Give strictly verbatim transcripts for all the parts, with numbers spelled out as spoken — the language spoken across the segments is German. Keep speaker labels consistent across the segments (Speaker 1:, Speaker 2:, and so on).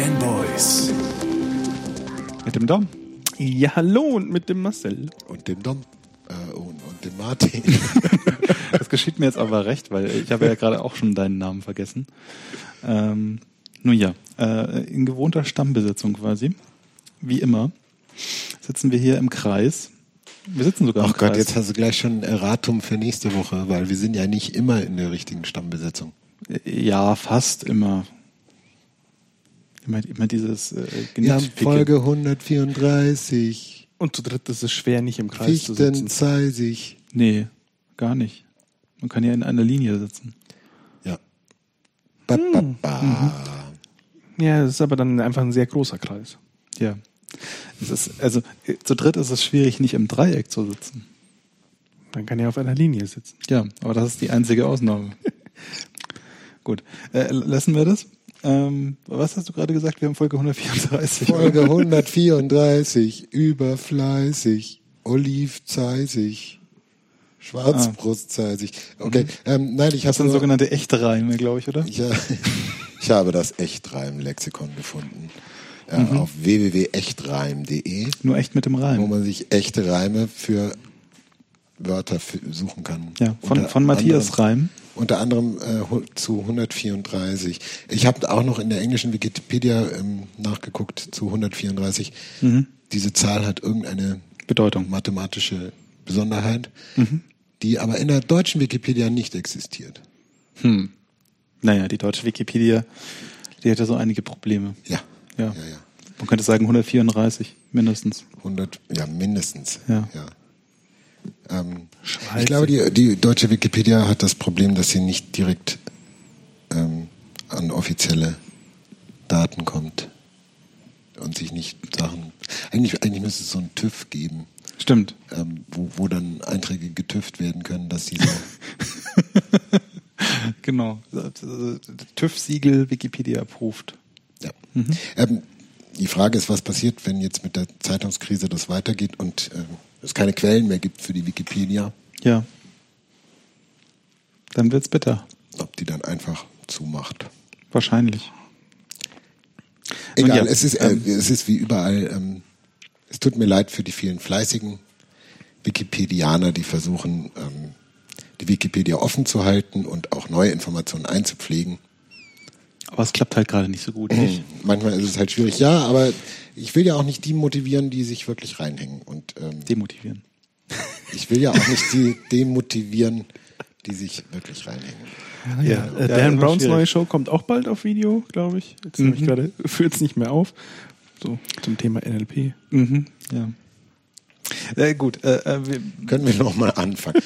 Speaker 1: Fanboys.
Speaker 2: Mit dem Dom.
Speaker 3: Ja, hallo und mit dem Marcel.
Speaker 4: Und dem Dom. Äh, und, und dem Martin.
Speaker 2: Das geschieht mir jetzt aber recht, weil ich habe ja gerade auch schon deinen Namen vergessen. Ähm, nun ja, äh, in gewohnter Stammbesetzung quasi, wie immer, sitzen wir hier im Kreis. Wir sitzen sogar im
Speaker 4: Ach Gott,
Speaker 2: Kreis.
Speaker 4: jetzt hast du gleich schon ein Erratum für nächste Woche, weil wir sind ja nicht immer in der richtigen Stammbesetzung.
Speaker 2: Ja, fast immer. Immer, immer dieses äh,
Speaker 4: Wir haben
Speaker 2: Genitpicke.
Speaker 4: Folge hundertvierunddreißig.
Speaker 3: Und zu dritt ist es schwer, nicht im Kreis zu sitzen.
Speaker 4: Fichtenzeisig.
Speaker 2: Nee, gar nicht. Man kann ja in einer Linie sitzen.
Speaker 4: Ja. Ba, ba, ba.
Speaker 3: Mhm. Ja, das ist aber dann einfach ein sehr großer Kreis.
Speaker 2: Ja. Es ist, also äh, zu dritt ist es schwierig, nicht im Dreieck zu sitzen.
Speaker 3: Man kann ja auf einer Linie sitzen.
Speaker 2: Ja, aber das ist die einzige Ausnahme. Gut, äh, lassen wir das. Ähm, was hast du gerade gesagt? Wir haben Folge hundertvierunddreißig.
Speaker 4: Folge hundertvierunddreißig. Überfleißig. Olivzeisig. Schwarzbrustzeisig. Okay, ähm, nein, ich
Speaker 2: Das
Speaker 4: habe
Speaker 2: sind sogenannte echte Reime, glaube ich, oder?
Speaker 4: Ich, ich habe das Echtreim-Lexikon gefunden. Äh,
Speaker 2: Mhm.
Speaker 4: Auf w w w punkt echtreim punkt d e,
Speaker 2: Nur echt mit dem
Speaker 4: wo
Speaker 2: Reim.
Speaker 4: man sich echte Reime für Wörter f- suchen kann.
Speaker 2: Ja, von,
Speaker 4: Unter
Speaker 2: von Matthias
Speaker 4: anderem,
Speaker 2: Reim.
Speaker 4: Unter anderem äh, hu- zu hundertvierunddreißig. Ich habe auch noch in der englischen Wikipedia ähm, nachgeguckt zu hundertvierunddreißig.
Speaker 2: Mhm.
Speaker 4: Diese Zahl hat irgendeine
Speaker 2: Bedeutung.
Speaker 4: mathematische Besonderheit,
Speaker 2: Mhm.
Speaker 4: die aber in der deutschen Wikipedia nicht existiert.
Speaker 2: Hm. Naja, die deutsche Wikipedia, die hat ja so einige Probleme.
Speaker 4: Ja.
Speaker 2: Ja.
Speaker 4: Ja, ja.
Speaker 2: Man könnte sagen hundertvierunddreißig, mindestens.
Speaker 4: hundert, ja, mindestens.
Speaker 2: Ja.
Speaker 4: ja. Ähm,
Speaker 3: Scheiße.
Speaker 4: ich glaube, die, die deutsche Wikipedia hat das Problem, dass sie nicht direkt ähm, an offizielle Daten kommt und sich nicht Sachen. Eigentlich, eigentlich müsste es so einen TÜV geben,
Speaker 2: Stimmt.
Speaker 4: ähm, wo, wo dann Einträge getüft werden können, dass sie so.
Speaker 2: Genau. TÜV-Siegel Wikipedia approved.
Speaker 4: Ja. Ähm, die Frage ist, was passiert, wenn jetzt mit der Zeitungskrise das weitergeht und ähm, es keine Quellen mehr gibt für die Wikipedia,
Speaker 2: Ja. Dann wird's bitter.
Speaker 4: ob die dann einfach zumacht.
Speaker 2: Wahrscheinlich.
Speaker 4: Egal,
Speaker 2: ja,
Speaker 4: es ist äh,
Speaker 2: ähm,
Speaker 4: es ist wie überall. Ähm, es tut mir leid für die vielen fleißigen Wikipedianer, die versuchen, ähm, die Wikipedia offen zu halten und auch neue Informationen einzupflegen.
Speaker 2: Aber es klappt halt gerade nicht so gut. Nicht?
Speaker 4: Manchmal ist es halt schwierig, ja, aber ich will ja auch nicht die motivieren, die sich wirklich reinhängen. Und ähm,
Speaker 2: Demotivieren.
Speaker 4: ich will ja auch nicht die demotivieren, die sich wirklich reinhängen.
Speaker 2: Ja,
Speaker 3: Äh,
Speaker 2: ja,
Speaker 3: Dan
Speaker 2: immer
Speaker 3: Browns
Speaker 2: schwierig.
Speaker 3: neue Show kommt auch bald auf Video, glaube ich. Jetzt
Speaker 2: Mhm.
Speaker 3: habe ich gerade, führt es nicht mehr auf. So, zum Thema N L P.
Speaker 2: Mhm. Ja. Äh, gut, äh, äh, wir,
Speaker 4: Können wir noch mal anfangen?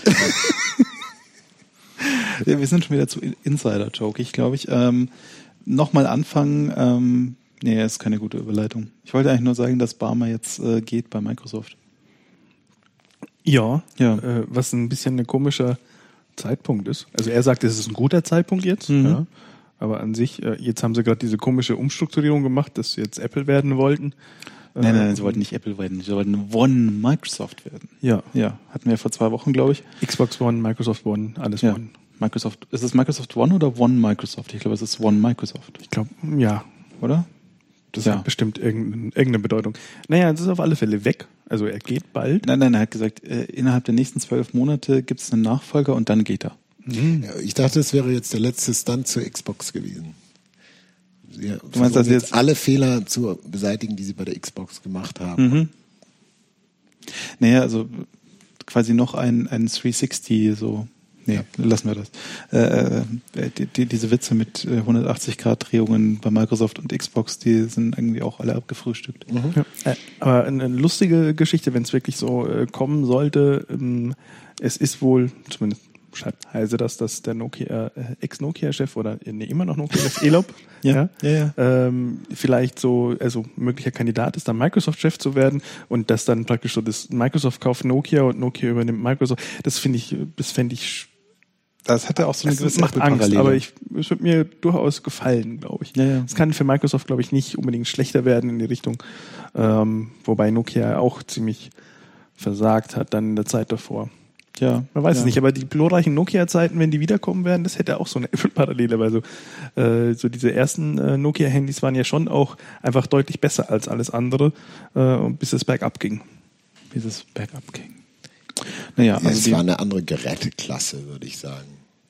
Speaker 2: Ja, wir sind schon wieder zu Insider-Joke, ich glaube ich. Ähm, Nochmal anfangen, ähm, nee, ist keine gute Überleitung. Ich wollte eigentlich nur sagen, dass Barmer jetzt äh, geht bei Microsoft.
Speaker 3: Ja,
Speaker 2: Ja.
Speaker 3: Äh, was ein bisschen ein komischer Zeitpunkt ist. Also er sagt, es ist ein guter Zeitpunkt jetzt,
Speaker 2: Mhm.
Speaker 3: ja. Aber an sich, äh, jetzt haben sie gerade diese komische Umstrukturierung gemacht, dass sie jetzt Apple werden wollten.
Speaker 2: Nein, nein,
Speaker 3: Äh,
Speaker 2: nein, sie wollten nicht Apple werden, sie wollten One Microsoft werden.
Speaker 3: Ja,
Speaker 2: Ja, hatten wir vor zwei Wochen, glaube ich.
Speaker 3: Xbox One, Microsoft One, alles
Speaker 2: Ja.
Speaker 3: One.
Speaker 2: Microsoft, ist es Microsoft One oder One Microsoft? Ich glaube, es ist One Microsoft,
Speaker 3: Ich glaube, ja,
Speaker 2: oder?
Speaker 3: das
Speaker 2: Ja.
Speaker 3: hat bestimmt irgendeine, irgendeine Bedeutung. Naja, es ist auf alle Fälle weg. Also er geht bald.
Speaker 2: Nein, nein, er hat gesagt, äh, innerhalb der nächsten zwölf Monate gibt es einen Nachfolger und dann geht er.
Speaker 4: Ja, ich dachte, es wäre jetzt der letzte Stunt zur Xbox gewesen. Sie
Speaker 2: Du meinst, dass
Speaker 4: versuchen
Speaker 2: jetzt
Speaker 4: alle Fehler zu beseitigen, die sie bei der Xbox gemacht haben.
Speaker 2: Mhm. Naja, also quasi noch ein, ein dreihundertsechzig, so. Nee, lassen wir das. Äh, äh, die, die, diese Witze mit äh, hundertachtzig Grad Drehungen bei Microsoft und Xbox, die sind irgendwie auch alle abgefrühstückt.
Speaker 3: Ja. Äh, aber eine lustige Geschichte, wenn es wirklich so äh, kommen sollte. Ähm, es ist wohl, zumindest schreibt Heise das, dass der Nokia, äh, Ex-Nokia-Chef oder äh, nee, immer noch Nokia-Chef, Elop,
Speaker 2: Ja, ja, ja.
Speaker 3: Ähm, vielleicht so, also möglicher Kandidat ist, dann Microsoft-Chef zu werden und das dann praktisch so, das Microsoft kauft Nokia und Nokia übernimmt Microsoft. Das finde ich, das fände ich,
Speaker 2: Das hat ja auch so eine
Speaker 3: das
Speaker 2: gewisse
Speaker 3: macht Angst,
Speaker 2: Apple-Parallele.
Speaker 3: aber ich, es wird mir durchaus gefallen, glaube ich.
Speaker 2: Ja, ja.
Speaker 3: Es kann für Microsoft, glaube ich, nicht unbedingt schlechter werden in die Richtung, ähm, wobei Nokia auch ziemlich versagt hat dann in der Zeit davor.
Speaker 2: Ja.
Speaker 3: Man weiß
Speaker 2: ja.
Speaker 3: es nicht, aber die glorreichen Nokia-Zeiten, wenn die wiederkommen werden, das hätte auch so eine Apple-Parallele, weil so, äh, so diese ersten äh, Nokia-Handys waren ja schon auch einfach deutlich besser als alles andere, äh, bis es bergab ging.
Speaker 2: Bis es bergab ging. Naja,
Speaker 4: Ja,
Speaker 2: also
Speaker 4: es
Speaker 2: die,
Speaker 4: war eine andere Geräteklasse, würde ich sagen.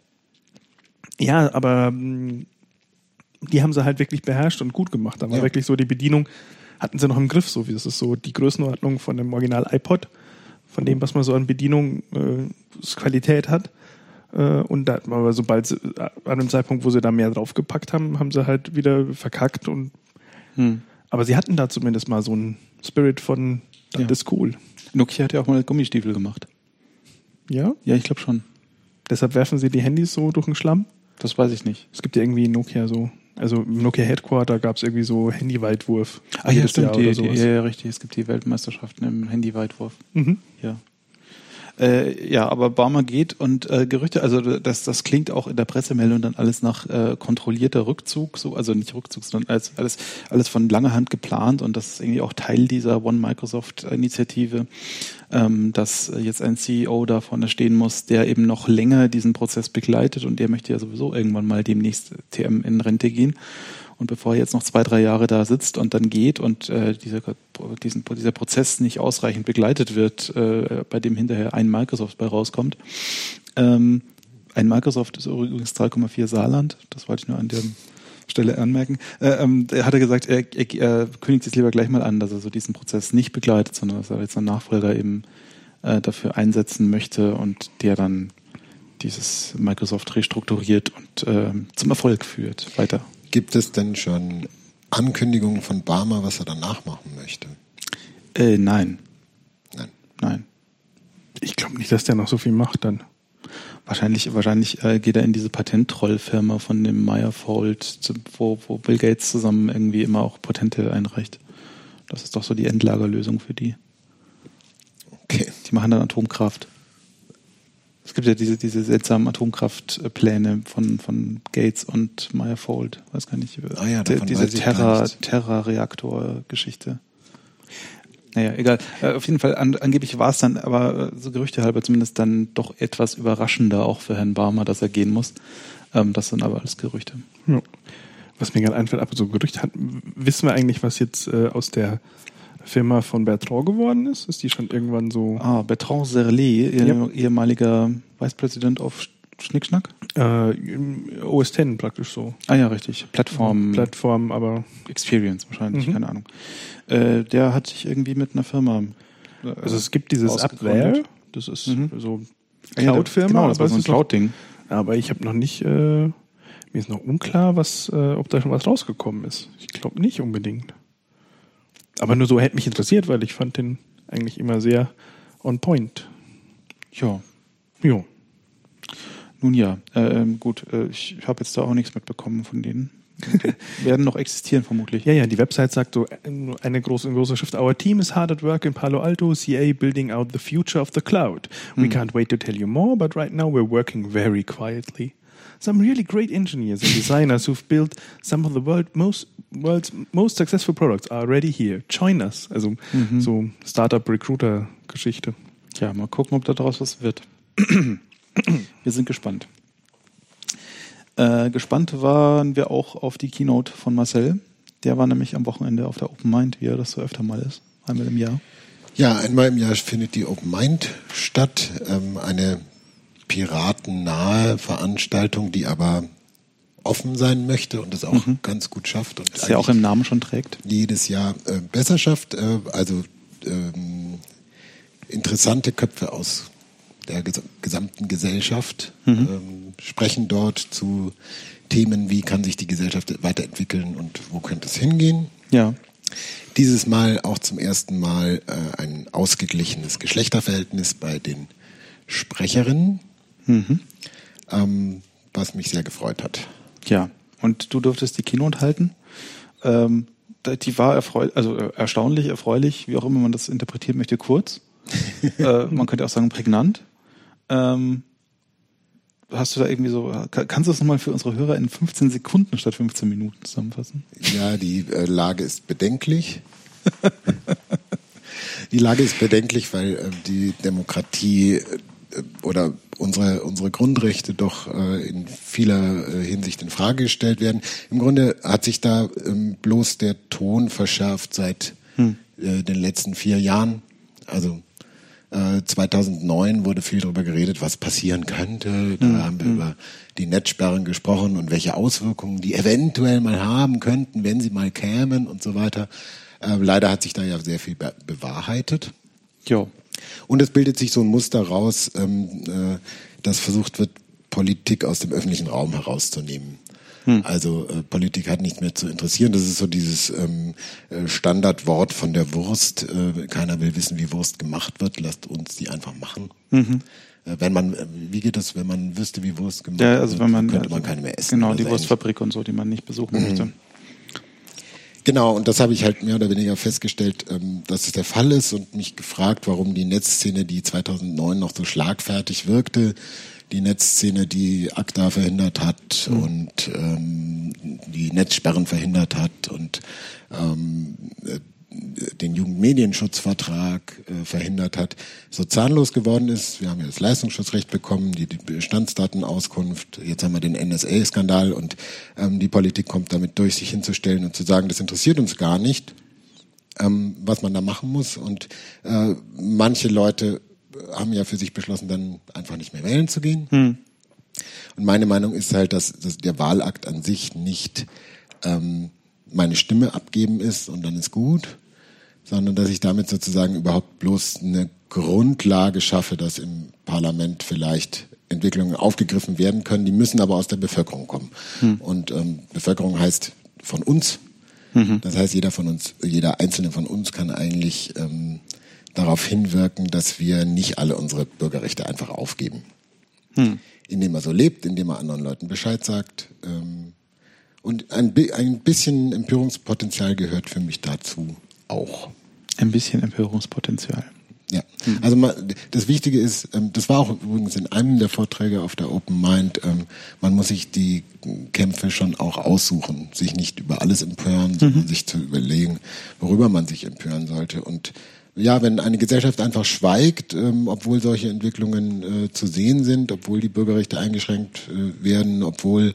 Speaker 3: Ja, aber mh, die haben sie halt wirklich beherrscht und gut gemacht. Da war
Speaker 4: Ja.
Speaker 3: wirklich so die Bedienung, hatten sie noch im Griff, so wie das ist so die Größenordnung von dem Original iPod, von dem, was man so an Bedienung äh, Qualität hat. Äh, und da, aber sobald sie, äh, an dem Zeitpunkt, wo sie da mehr draufgepackt haben, haben sie halt wieder verkackt. Und
Speaker 2: hm.
Speaker 3: aber sie hatten da zumindest mal so einen Spirit von, das
Speaker 2: Ja.
Speaker 3: ist cool.
Speaker 2: Nokia hat ja auch mal Gummistiefel gemacht.
Speaker 3: Ja?
Speaker 2: Ja, ich glaube schon.
Speaker 3: Deshalb werfen sie die Handys so durch den Schlamm.
Speaker 2: Das weiß ich nicht.
Speaker 3: Es gibt ja irgendwie Nokia so, also im Nokia Headquarter gab es irgendwie so Handyweitwurf.
Speaker 2: Ah ja,
Speaker 3: jedes
Speaker 2: stimmt.
Speaker 3: Jahr
Speaker 2: Die,
Speaker 3: oder
Speaker 2: die,
Speaker 3: sowas.
Speaker 2: ja, ja, richtig. Es gibt die Weltmeisterschaften im Handyweitwurf.
Speaker 3: Mhm.
Speaker 2: Ja. Äh, ja, aber Barmer geht und äh, Gerüchte, also das, das klingt auch in der Pressemeldung dann alles nach äh, kontrollierter Rückzug, so, also nicht Rückzug, sondern alles, alles, alles von langer Hand geplant und das ist irgendwie auch Teil dieser One Microsoft-Initiative, ähm, dass jetzt ein C E O da vorne stehen muss, der eben noch länger diesen Prozess begleitet und der möchte ja sowieso irgendwann mal demnächst T M in Rente gehen. Und bevor er jetzt noch zwei, drei Jahre da sitzt und dann geht und äh, dieser, diesen, dieser Prozess nicht ausreichend begleitet wird, äh, bei dem hinterher ein Microsoft bei rauskommt. Ähm, ein Microsoft ist übrigens drei Komma vier Saarland, das wollte ich nur an der Stelle anmerken. Äh, ähm, er hat er gesagt, er, er, er kündigt es lieber gleich mal an, dass er so diesen Prozess nicht begleitet, sondern dass er jetzt einen Nachfolger eben äh, dafür einsetzen möchte und der dann dieses Microsoft restrukturiert und äh, zum Erfolg führt. Weiter.
Speaker 4: Gibt es denn schon Ankündigungen von Barmer, was er danach machen möchte?
Speaker 2: Äh, nein.
Speaker 4: Nein.
Speaker 2: Nein.
Speaker 3: Ich glaube nicht, dass der noch so viel macht dann.
Speaker 2: Wahrscheinlich, wahrscheinlich äh, geht er in diese Patentrollfirma von dem Meyerfold, wo, wo Bill Gates zusammen irgendwie immer auch Patente einreicht. Das ist doch so die Endlagerlösung für die.
Speaker 4: Okay.
Speaker 2: Die machen dann Atomkraft. Es gibt ja diese, diese seltsamen Atomkraftpläne von, von Gates und Meyerfold. Weiß gar nicht.
Speaker 4: Ah ja,
Speaker 2: die,
Speaker 4: davon
Speaker 2: diese
Speaker 4: weiß ich gar
Speaker 2: Terra,
Speaker 4: nichts.
Speaker 2: Terra-Reaktor-Geschichte. Naja, egal. Äh, auf jeden Fall, an, angeblich war es dann, aber äh, so gerüchtehalber zumindest dann doch etwas überraschender auch für Herrn Barmer, dass er gehen muss. Ähm, das sind aber alles Gerüchte.
Speaker 3: Ja. Was mir gerade einfällt, aber so Gerüchte hat, wissen wir eigentlich, was jetzt äh, aus der Firma von Bertrand geworden ist? Ist die schon irgendwann so?
Speaker 2: Ah, Bertrand Serlet, eh-
Speaker 3: Ja.
Speaker 2: ehemaliger Vice President of Schnickschnack?
Speaker 3: Äh, im O S X praktisch so.
Speaker 2: Ah ja, richtig. Plattform,
Speaker 3: Plattform, aber
Speaker 2: Experience wahrscheinlich,
Speaker 3: Mhm.
Speaker 2: keine Ahnung. Äh, der hat sich irgendwie mit einer Firma. Äh,
Speaker 3: also es gibt dieses
Speaker 2: ausgegründet.
Speaker 3: Upware, das ist
Speaker 2: Mhm.
Speaker 3: so
Speaker 2: Ah ja,
Speaker 3: Cloud-Firma,
Speaker 2: Genau, das
Speaker 3: aber
Speaker 2: war so
Speaker 3: es
Speaker 2: ein
Speaker 3: ist noch,
Speaker 2: Cloud-Ding.
Speaker 3: aber ich habe noch nicht, äh, mir ist noch unklar, was, äh, ob da schon was rausgekommen ist. Ich glaube nicht unbedingt. Aber nur so hätte mich interessiert, weil ich fand den eigentlich immer sehr on point.
Speaker 2: Ja.
Speaker 3: Jo.
Speaker 2: Nun ja, äh, ähm, gut, äh, ich habe jetzt da auch nichts mitbekommen von denen. Die werden noch existieren vermutlich.
Speaker 3: Ja, ja, die Website sagt so, äh, eine große, eine große Schrift, Our team is hard at work in Palo Alto, C A building out the future of the cloud. We
Speaker 2: Hm.
Speaker 3: can't wait to tell you more, but right now we're working very quietly. Some really great engineers and designers who've built some of the world most, world's most successful products are already here. Join us. Also
Speaker 2: Mhm.
Speaker 3: so Startup-Recruiter-Geschichte.
Speaker 2: Ja, mal gucken, ob da draus was wird. Wir sind gespannt. Äh, gespannt waren wir auch auf die Keynote von Marcel. Der war nämlich am Wochenende auf der Open Mind, wie er das so öfter mal ist, einmal im Jahr.
Speaker 4: Ja, einmal im Jahr findet die Open Mind statt, ähm, eine piratennahe Veranstaltung, die aber offen sein möchte und es auch
Speaker 2: Mhm.
Speaker 4: ganz gut schafft. Und
Speaker 2: Das ja auch im Namen schon trägt.
Speaker 4: jedes Jahr äh, besser schafft, äh, also ähm, interessante Köpfe aus der ges gesamten Gesellschaft
Speaker 2: Mhm.
Speaker 4: ähm, sprechen dort zu Themen, wie kann sich die Gesellschaft weiterentwickeln und wo könnte es hingehen.
Speaker 2: Ja.
Speaker 4: Dieses Mal auch zum ersten Mal äh, ein ausgeglichenes Geschlechterverhältnis bei den Sprecherinnen,
Speaker 2: Mhm.
Speaker 4: ähm, was mich sehr gefreut hat.
Speaker 2: Ja. Und du durftest die Keynote halten. Ähm, die war erfreu also äh, erstaunlich, erfreulich, wie auch immer man das interpretieren möchte, kurz. äh, man könnte auch sagen prägnant. Ähm, hast du da irgendwie so, kann, kannst du das nochmal für unsere Hörer in fünfzehn Sekunden statt fünfzehn Minuten zusammenfassen?
Speaker 4: Ja, die äh, Lage ist bedenklich. Die Lage ist bedenklich, weil äh, die Demokratie oder unsere unsere Grundrechte doch äh, in vieler äh, Hinsicht in Frage gestellt werden. Im Grunde hat sich da ähm, bloß der Ton verschärft seit hm. äh, den letzten vier Jahren. Also äh, zweitausendneun wurde viel darüber geredet, was passieren könnte. Da hm. haben wir hm. über die Netzsperren gesprochen und welche Auswirkungen die eventuell mal haben könnten, wenn sie mal kämen und so weiter. Äh, leider hat sich da ja sehr viel be- bewahrheitet.
Speaker 2: Jo.
Speaker 4: Und es bildet sich so ein Muster raus, ähm, äh, dass versucht wird, Politik aus dem öffentlichen Raum herauszunehmen. Hm. Also äh, Politik hat nicht mehr zu interessieren. Das ist so dieses ähm, äh, Standardwort von der Wurst. Äh, keiner will wissen, wie Wurst gemacht wird. Lasst uns die einfach machen. Mhm. Äh, wenn man, äh, wie geht das, wenn man wüsste, wie Wurst gemacht
Speaker 2: ja, also
Speaker 4: wird,
Speaker 2: wenn man,
Speaker 4: könnte
Speaker 2: also
Speaker 4: man keine mehr essen.
Speaker 2: Genau, die so Wurstfabrik und so, die man nicht besuchen mhm. möchte.
Speaker 4: Genau, und das habe ich halt mehr oder weniger festgestellt, ähm, dass es der Fall ist und mich gefragt, warum die Netzszene, die zweitausendneun noch so schlagfertig wirkte, die Netzszene, die ACTA verhindert hat mhm. und ähm, die Netzsperren verhindert hat und ähm, den Jugendmedienschutzvertrag äh, verhindert hat, so zahnlos geworden ist. Wir haben ja das Leistungsschutzrecht bekommen, die, die Bestandsdatenauskunft, jetzt haben wir den N S A-Skandal und ähm, die Politik kommt damit durch, sich hinzustellen und zu sagen, das interessiert uns gar nicht, ähm, was man da machen muss. Und äh, manche Leute haben ja für sich beschlossen, dann einfach nicht mehr wählen zu gehen. Hm. Und meine Meinung ist halt, dass, dass der Wahlakt an sich nicht ähm, meine Stimme abgeben ist und dann ist gut, sondern dass ich damit sozusagen überhaupt bloß eine Grundlage schaffe, dass im Parlament vielleicht Entwicklungen aufgegriffen werden können. Die müssen aber aus der Bevölkerung kommen. Hm. Und ähm, Bevölkerung heißt von uns. Mhm. Das heißt, jeder von uns, jeder Einzelne von uns kann eigentlich ähm, darauf hinwirken, dass wir nicht alle unsere Bürgerrechte einfach aufgeben. Hm. Indem er so lebt, indem er anderen Leuten Bescheid sagt. Ähm, und ein, ein bisschen Empörungspotenzial gehört für mich dazu auch.
Speaker 2: Ein bisschen Empörungspotenzial.
Speaker 4: Ja, also mal, das Wichtige ist, das war auch übrigens in einem der Vorträge auf der Open Mind, man muss sich die Kämpfe schon auch aussuchen, sich nicht über alles empören, sondern mhm. sich zu überlegen, worüber man sich empören sollte. Und ja, wenn eine Gesellschaft einfach schweigt, obwohl solche Entwicklungen zu sehen sind, obwohl die Bürgerrechte eingeschränkt werden, obwohl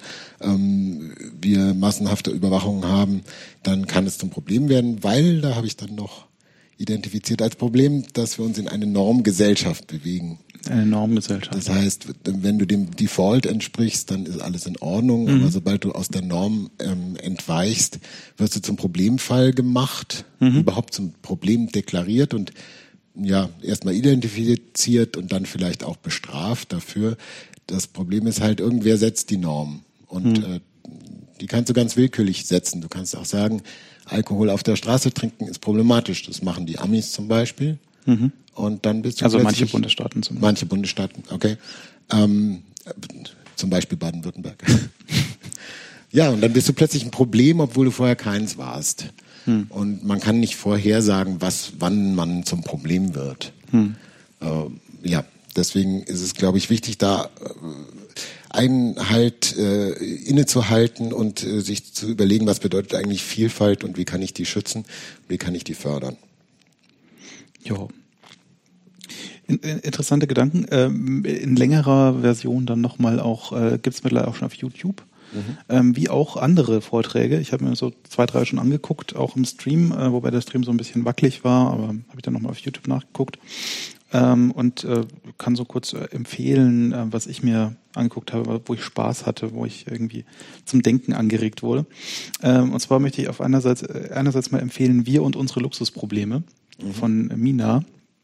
Speaker 4: wir massenhafte Überwachung haben, dann kann es zum Problem werden, weil, da habe ich dann noch identifiziert als Problem, dass wir uns in eine Normgesellschaft bewegen.
Speaker 2: Eine Normgesellschaft.
Speaker 4: Das heißt, wenn du dem Default entsprichst, dann ist alles in Ordnung. Mhm. Aber sobald du aus der Norm ähm, entweichst, wirst du zum Problemfall gemacht, mhm. überhaupt zum Problem deklariert und ja erstmal identifiziert und dann vielleicht auch bestraft dafür. Das Problem ist halt, irgendwer setzt die Norm und mhm. äh, die kannst du ganz willkürlich setzen. Du kannst auch sagen, Alkohol auf der Straße trinken ist problematisch. Das machen die Amis zum Beispiel. Mhm. Und dann bist du
Speaker 2: also manche Bundesstaaten zum Beispiel.
Speaker 4: Manche Bundesstaaten, okay. Ähm, zum Beispiel Baden-Württemberg. Ja, und dann bist du plötzlich ein Problem, obwohl du vorher keins warst. Hm. Und man kann nicht vorhersagen, was, wann man zum Problem wird. Hm. Äh, ja, deswegen ist es, glaube ich, wichtig, da äh, einen halt äh, innezuhalten und äh, sich zu überlegen, was bedeutet eigentlich Vielfalt und wie kann ich die schützen, wie kann ich die fördern.
Speaker 2: Ja. Interessante Gedanken. Ähm, in längerer Version dann nochmal auch, äh, gibt es mittlerweile auch schon auf YouTube, mhm. ähm, wie auch andere Vorträge. Ich habe mir so zwei, drei schon angeguckt, auch im Stream, äh, wobei der Stream so ein bisschen wackelig war, aber habe ich dann nochmal auf YouTube nachgeguckt. Ähm, und äh, kann so kurz äh, empfehlen, äh, was ich mir angeguckt habe, wo ich Spaß hatte, wo ich irgendwie zum Denken angeregt wurde. Ähm, und zwar möchte ich auf einerseits, äh, einerseits mal empfehlen, Wir und unsere Luxusprobleme mhm. von Mina.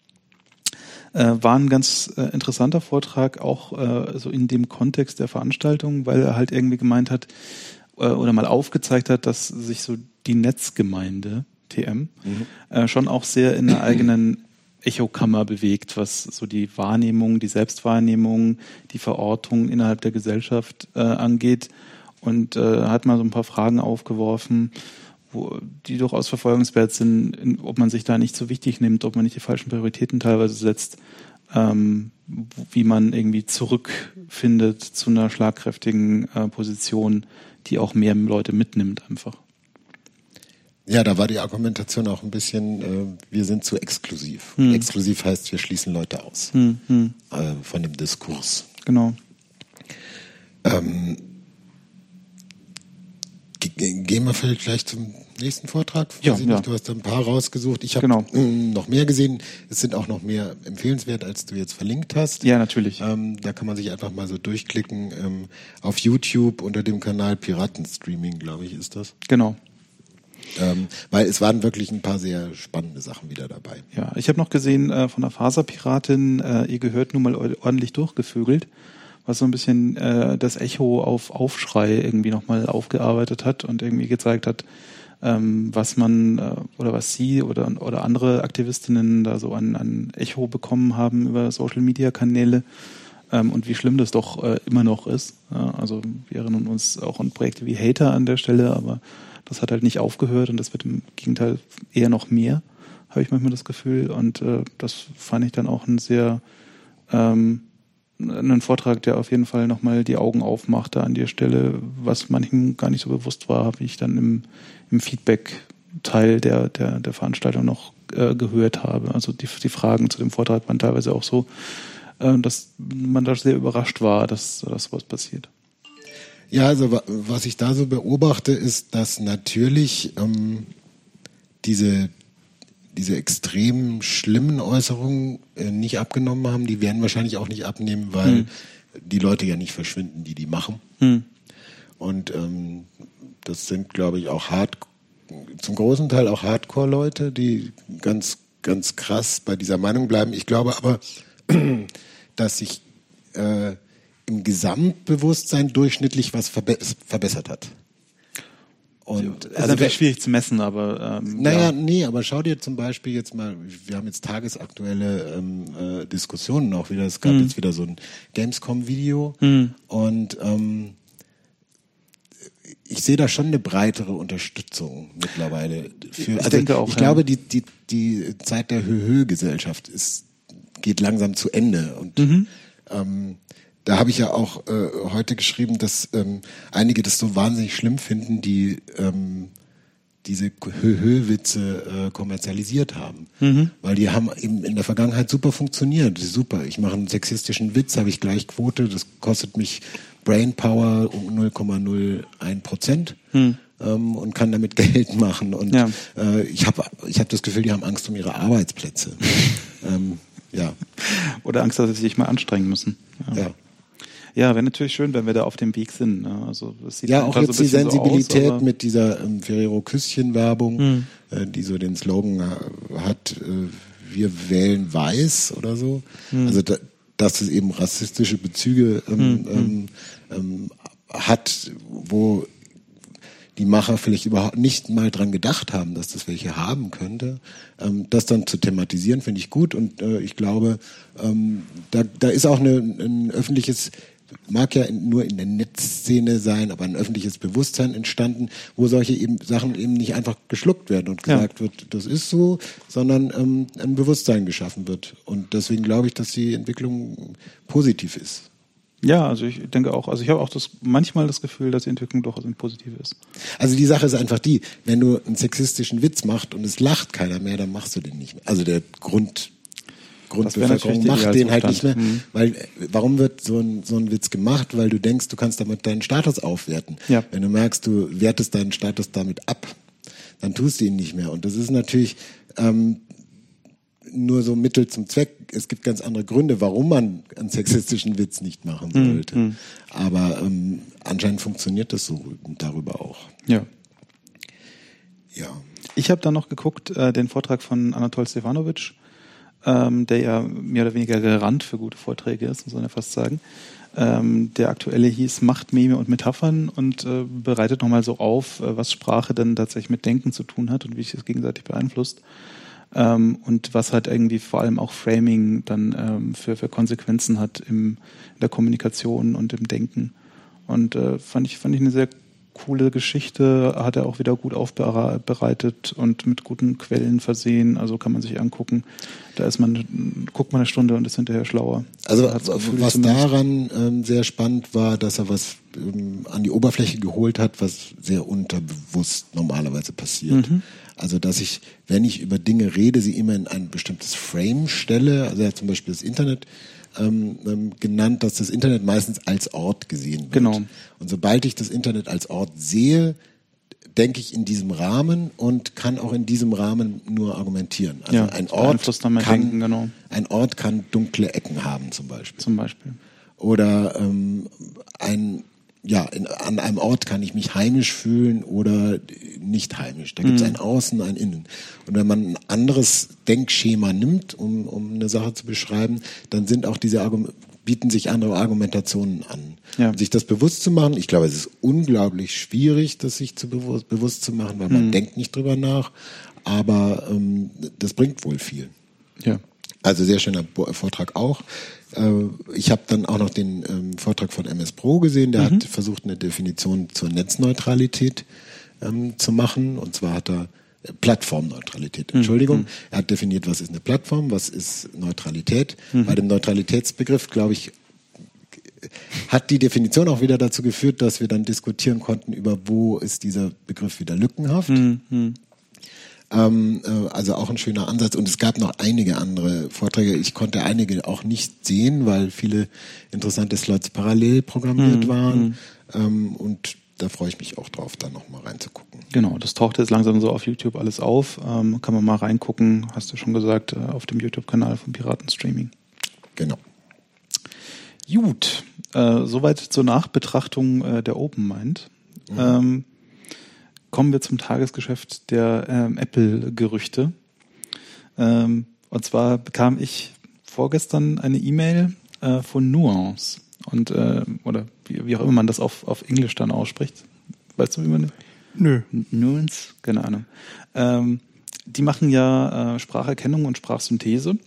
Speaker 2: Äh, war ein ganz äh, interessanter Vortrag, auch äh, so in dem Kontext der Veranstaltung, weil er halt irgendwie gemeint hat äh, oder mal aufgezeigt hat, dass sich so die Netzgemeinde, T M, mhm. äh, schon auch sehr in einer eigenen Echokammer bewegt, was so die Wahrnehmung, die Selbstwahrnehmung, die Verortung innerhalb der Gesellschaft äh, angeht und äh, hat mal so ein paar Fragen aufgeworfen, wo, die durchaus verfolgenswert sind, in, ob man sich da nicht so wichtig nimmt, ob man nicht die falschen Prioritäten teilweise setzt, ähm, wie man irgendwie zurückfindet zu einer schlagkräftigen äh, Position, die auch mehr Leute mitnimmt einfach.
Speaker 4: Ja, da war die Argumentation auch ein bisschen, äh, wir sind zu exklusiv.
Speaker 2: Hm.
Speaker 4: Exklusiv heißt, wir schließen Leute aus
Speaker 2: hm, hm.
Speaker 4: äh, von dem Diskurs.
Speaker 2: Genau.
Speaker 4: Ähm, ge- gehen wir vielleicht gleich zum nächsten Vortrag.
Speaker 2: Ja,
Speaker 4: Weiß ich
Speaker 2: ja.
Speaker 4: nicht, du hast da ein paar rausgesucht. Ich habe
Speaker 2: Genau.
Speaker 4: ähm, noch mehr gesehen. Es sind auch noch mehr empfehlenswert, als du jetzt verlinkt hast.
Speaker 2: Ja, natürlich.
Speaker 4: Ähm, da kann man sich einfach mal so durchklicken. Ähm, auf YouTube unter dem Kanal Piratenstreaming, glaube ich, ist das.
Speaker 2: Genau.
Speaker 4: Ähm, weil es waren wirklich ein paar sehr spannende Sachen wieder dabei.
Speaker 2: Ja, ich habe noch gesehen äh, von der Faserpiratin, äh, ihr gehört nun mal ordentlich durchgevögelt, was so ein bisschen äh, das Echo auf Aufschrei irgendwie nochmal aufgearbeitet hat und irgendwie gezeigt hat, ähm, was man äh, oder was sie oder, oder andere Aktivistinnen da so an, an Echo bekommen haben über Social-Media-Kanäle ähm, und wie schlimm das doch äh, immer noch ist. Ja, also wir erinnern uns auch an Projekte wie Hater an der Stelle, aber das hat halt nicht aufgehört und das wird im Gegenteil eher noch mehr, habe ich manchmal das Gefühl. Und äh, das fand ich dann auch ein sehr ähm, einen Vortrag, der auf jeden Fall nochmal die Augen aufmachte an der Stelle, was manchen gar nicht so bewusst war, wie ich dann im, im Feedback-Teil der, der, der Veranstaltung noch äh, gehört habe. Also die, die Fragen zu dem Vortrag waren teilweise auch so, äh, dass man da sehr überrascht war, dass das was passiert.
Speaker 4: Ja, also wa- was ich da so beobachte, ist, dass natürlich ähm, diese, diese extrem schlimmen Äußerungen äh, nicht abgenommen haben. Die werden wahrscheinlich auch nicht abnehmen, weil
Speaker 2: Hm.
Speaker 4: die Leute ja nicht verschwinden, die die machen.
Speaker 2: Hm.
Speaker 4: Und ähm, das sind, glaube ich, auch hart, zum großen Teil auch Hardcore-Leute, die ganz, ganz krass bei dieser Meinung bleiben. Ich glaube aber, dass sich äh, im Gesamtbewusstsein durchschnittlich was verbe- verbessert hat. Und
Speaker 2: Das ist natürlich schwierig zu messen, aber ähm,
Speaker 4: naja,
Speaker 2: ja.
Speaker 4: nee, aber schau dir zum Beispiel jetzt mal, wir haben jetzt tagesaktuelle ähm, äh, Diskussionen auch wieder. Es gab
Speaker 2: Mhm.
Speaker 4: jetzt wieder so ein Gamescom-Video
Speaker 2: Mhm.
Speaker 4: und ähm, ich sehe da schon eine breitere Unterstützung mittlerweile. Für,
Speaker 2: Ich
Speaker 4: also
Speaker 2: denke auch,
Speaker 4: ich
Speaker 2: ja.
Speaker 4: glaube, die, die, die Zeit der Höhö-Gesellschaft ist, geht langsam zu Ende und
Speaker 2: Mhm.
Speaker 4: ähm, da habe ich ja auch äh, heute geschrieben, dass ähm, einige das so wahnsinnig schlimm finden, die ähm, diese Höhö-Witze äh, kommerzialisiert haben.
Speaker 2: Mhm.
Speaker 4: Weil die haben eben in der Vergangenheit super funktioniert. Super, ich mache einen sexistischen Witz, habe ich gleich Quote, das kostet mich Brainpower um null Komma null eins Prozent
Speaker 2: Mhm.
Speaker 4: ähm, und kann damit Geld machen. Und
Speaker 2: Ja.
Speaker 4: äh, ich habe ich hab das Gefühl, die haben Angst um ihre Arbeitsplätze. ähm, ja.
Speaker 2: Oder Angst, dass sie sich mal anstrengen müssen.
Speaker 4: Ja.
Speaker 2: Ja, wäre natürlich schön, wenn wir da auf dem Weg sind. Ne? Also das sieht
Speaker 4: Ja, auch
Speaker 2: momentan
Speaker 4: jetzt
Speaker 2: so ein
Speaker 4: die
Speaker 2: bisschen
Speaker 4: Sensibilität
Speaker 2: so aus, aber
Speaker 4: mit dieser ähm, Ferrero-Küsschen-Werbung,
Speaker 2: Hm.
Speaker 4: äh, die so den Slogan äh, hat, äh, wir wählen weiß oder so.
Speaker 2: Hm.
Speaker 4: Also da, dass es eben rassistische Bezüge ähm,
Speaker 2: Hm,
Speaker 4: ähm, ähm, hat, wo die Macher vielleicht überhaupt nicht mal dran gedacht haben, dass das welche haben könnte. Ähm, das dann zu thematisieren, finde ich gut. Und äh, ich glaube, ähm, da, da ist auch eine, ein öffentliches, mag ja nur in der Netzszene sein, aber ein öffentliches Bewusstsein entstanden, wo solche eben Sachen eben nicht einfach geschluckt werden und gesagt
Speaker 2: Ja.
Speaker 4: wird, das ist so, sondern ähm, ein Bewusstsein geschaffen wird. Und deswegen glaube ich, dass die Entwicklung positiv ist.
Speaker 2: ja, also ich denke auch, also ich habe auch das manchmal das Gefühl, dass die Entwicklung durchaus positiv ist.
Speaker 4: Also die Sache ist einfach die, wenn du einen sexistischen Witz machst und es lacht keiner mehr, dann machst du den nicht mehr. Also der Grund, Grundbevölkerung
Speaker 2: natürlich der
Speaker 4: macht den halt nicht mehr.
Speaker 2: Idealzustand. Mhm.
Speaker 4: Weil, äh, warum wird so ein, so ein Witz gemacht? Weil du denkst, du kannst damit deinen Status aufwerten.
Speaker 2: Ja.
Speaker 4: Wenn du merkst, du wertest deinen Status damit ab, dann tust du ihn nicht mehr. Und das ist natürlich ähm, nur so Mittel zum Zweck. Es gibt ganz andere Gründe, warum man einen sexistischen Witz nicht machen sollte.
Speaker 2: Mhm.
Speaker 4: Aber ähm, anscheinend funktioniert das so darüber auch.
Speaker 2: Ja.
Speaker 4: Ja.
Speaker 2: Ich habe dann noch geguckt, äh, den Vortrag von Anatol Stefanovic, ähm, der ja mehr oder weniger Garant für gute Vorträge ist, muss man ja fast sagen. Ähm, der aktuelle hieß Macht, Meme und Metaphern und äh, bereitet nochmal so auf, äh, was Sprache denn tatsächlich mit Denken zu tun hat und wie sich das gegenseitig beeinflusst. Ähm, und was halt irgendwie vor allem auch Framing dann ähm, für, für Konsequenzen hat im, in der Kommunikation und im Denken. Und äh, fand ich, fand ich eine sehr coole Geschichte, hat er auch wieder gut aufbereitet und mit guten Quellen versehen, also kann man sich angucken. Da ist man, guckt man eine Stunde und ist hinterher schlauer.
Speaker 4: Also was daran ähm, sehr spannend war, dass er was ähm, an die Oberfläche geholt hat, was sehr unterbewusst normalerweise passiert. Mhm. Also dass ich, wenn ich über Dinge rede, sie immer in ein bestimmtes Frame stelle. Also er hat zum Beispiel das Internet ähm, ähm, genannt, dass das Internet meistens als Ort gesehen wird.
Speaker 2: Genau.
Speaker 4: Und sobald ich das Internet als Ort sehe, denke ich in diesem Rahmen und kann auch in diesem Rahmen nur argumentieren. Also
Speaker 2: ja,
Speaker 4: ein Ort kann,
Speaker 2: Denken, genau.
Speaker 4: ein Ort kann dunkle Ecken haben zum Beispiel.
Speaker 2: Zum Beispiel.
Speaker 4: Oder ähm, ein ja, in, an einem Ort kann ich mich heimisch fühlen oder nicht heimisch. Da gibt es mhm. ein Außen, ein Innen. Und wenn man ein anderes Denkschema nimmt, um, um eine Sache zu beschreiben, dann sind auch diese Argum- bieten sich andere Argumentationen an. Ja. Um sich das bewusst zu machen, ich glaube, es ist unglaublich schwierig, das sich zu bewusst, bewusst zu machen, weil man mhm. denkt nicht drüber nach, aber ähm, das bringt wohl viel.
Speaker 2: Ja.
Speaker 4: Also sehr schöner Vortrag auch. Ich habe dann auch noch den ähm, Vortrag von M S Pro gesehen, der mhm. hat versucht, eine Definition zur Netzneutralität ähm, zu machen. Und zwar hat er äh, Plattformneutralität, Entschuldigung. Mhm. Er hat definiert, was ist eine Plattform, was ist Neutralität. Mhm. Bei dem Neutralitätsbegriff, glaube ich, hat die Definition auch wieder dazu geführt, dass wir dann diskutieren konnten über, wo ist dieser Begriff wieder lückenhaft. Mhm. Ähm, äh, also auch ein schöner Ansatz. Und es gab noch einige andere Vorträge. Ich konnte einige auch nicht sehen, weil viele interessante Slots parallel programmiert mhm. waren. Ähm, und da freue ich mich auch drauf, da nochmal reinzugucken.
Speaker 2: Genau, das taucht jetzt langsam so auf YouTube alles auf. Ähm, kann man mal reingucken, hast du schon gesagt, äh, auf dem YouTube-Kanal von Piratenstreaming.
Speaker 4: Genau.
Speaker 2: Gut, äh, soweit zur Nachbetrachtung äh, der OpenMind. Mhm. Ähm, Kommen wir zum Tagesgeschäft der ähm, Apple-Gerüchte. Ähm, und zwar bekam ich vorgestern eine E-Mail äh, von Nuance. Und, äh, oder wie, wie auch immer man das auf, auf Englisch dann ausspricht. Weißt du, wie man das?
Speaker 3: Nö.
Speaker 2: Nuance? Keine Ahnung. Ähm, die machen ja äh, Spracherkennung und Sprachsynthese.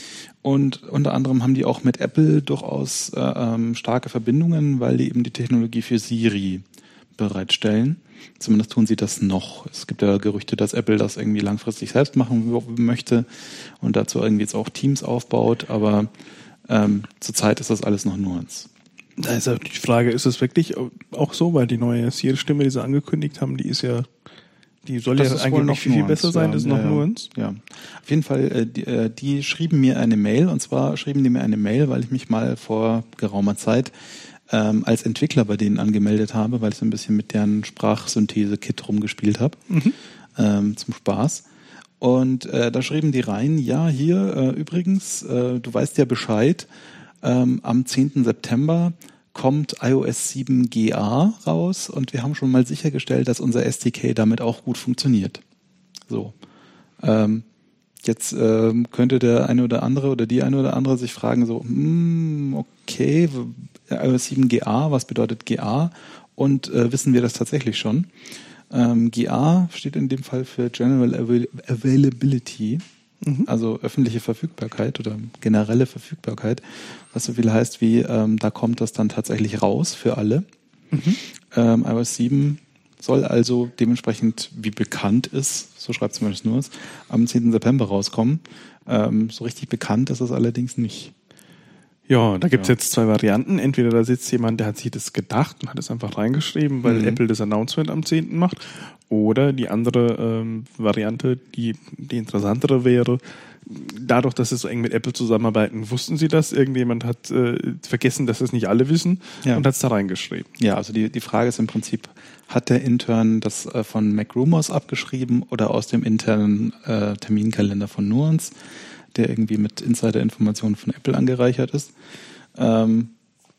Speaker 2: Und unter anderem haben die auch mit Apple durchaus äh, ähm, starke Verbindungen, weil die eben die Technologie für Siri bereitstellen. Zumindest tun sie das noch. Es gibt ja Gerüchte, dass Apple das irgendwie langfristig selbst machen möchte und dazu irgendwie jetzt auch Teams aufbaut, aber ähm, zurzeit ist das alles noch Nuance.
Speaker 3: Da ist ja die Frage, ist es wirklich auch so, weil die neue Siri-Stimme, die sie angekündigt haben, die ist ja, die soll das ja eigentlich noch viel, viel besser sein, ja, das ist noch ja, Nuance.
Speaker 2: Ja, auf jeden Fall, äh, die, äh, die schrieben mir eine Mail, und zwar schrieben die mir eine Mail, weil ich mich mal vor geraumer Zeit Ähm, als Entwickler bei denen angemeldet habe, weil ich so ein bisschen mit deren Sprachsynthese-Kit rumgespielt habe, mhm. ähm, zum Spaß. Und äh, da schrieben die rein, ja, hier äh, übrigens, äh, du weißt ja Bescheid, ähm, am zehnten September kommt i O S sieben G A raus und wir haben schon mal sichergestellt, dass unser S D K damit auch gut funktioniert. So. Ähm, Jetzt ähm, könnte der eine oder andere oder die eine oder andere sich fragen so, hm, okay, i O S sieben G A, was bedeutet G A? Und äh, wissen wir das tatsächlich schon? Ähm, G A steht in dem Fall für General Avail- Availability, mhm. also öffentliche Verfügbarkeit oder generelle Verfügbarkeit, was so viel heißt wie, ähm, da kommt das dann tatsächlich raus für alle. Mhm. Ähm, i O S sieben soll also dementsprechend, wie bekannt ist, so schreibt zumindest nur es, am zehnten September rauskommen. Ähm, so richtig bekannt ist das allerdings nicht.
Speaker 3: Ja, da gibt's ja. jetzt zwei Varianten. Entweder da sitzt jemand, der hat sich das gedacht und hat es einfach reingeschrieben, weil mhm. Apple das Announcement am zehnten macht. Oder die andere ähm, Variante, die, die interessantere wäre, dadurch, dass sie so eng mit Apple zusammenarbeiten, wussten sie das. Irgendjemand hat äh, vergessen, dass es nicht alle wissen ja. und hat es da reingeschrieben.
Speaker 2: Ja, also die, die Frage ist im Prinzip, hat der Intern das äh, von MacRumors abgeschrieben oder aus dem internen äh, Terminkalender von Nuance, der irgendwie mit Insider-Informationen von Apple angereichert ist? Ähm,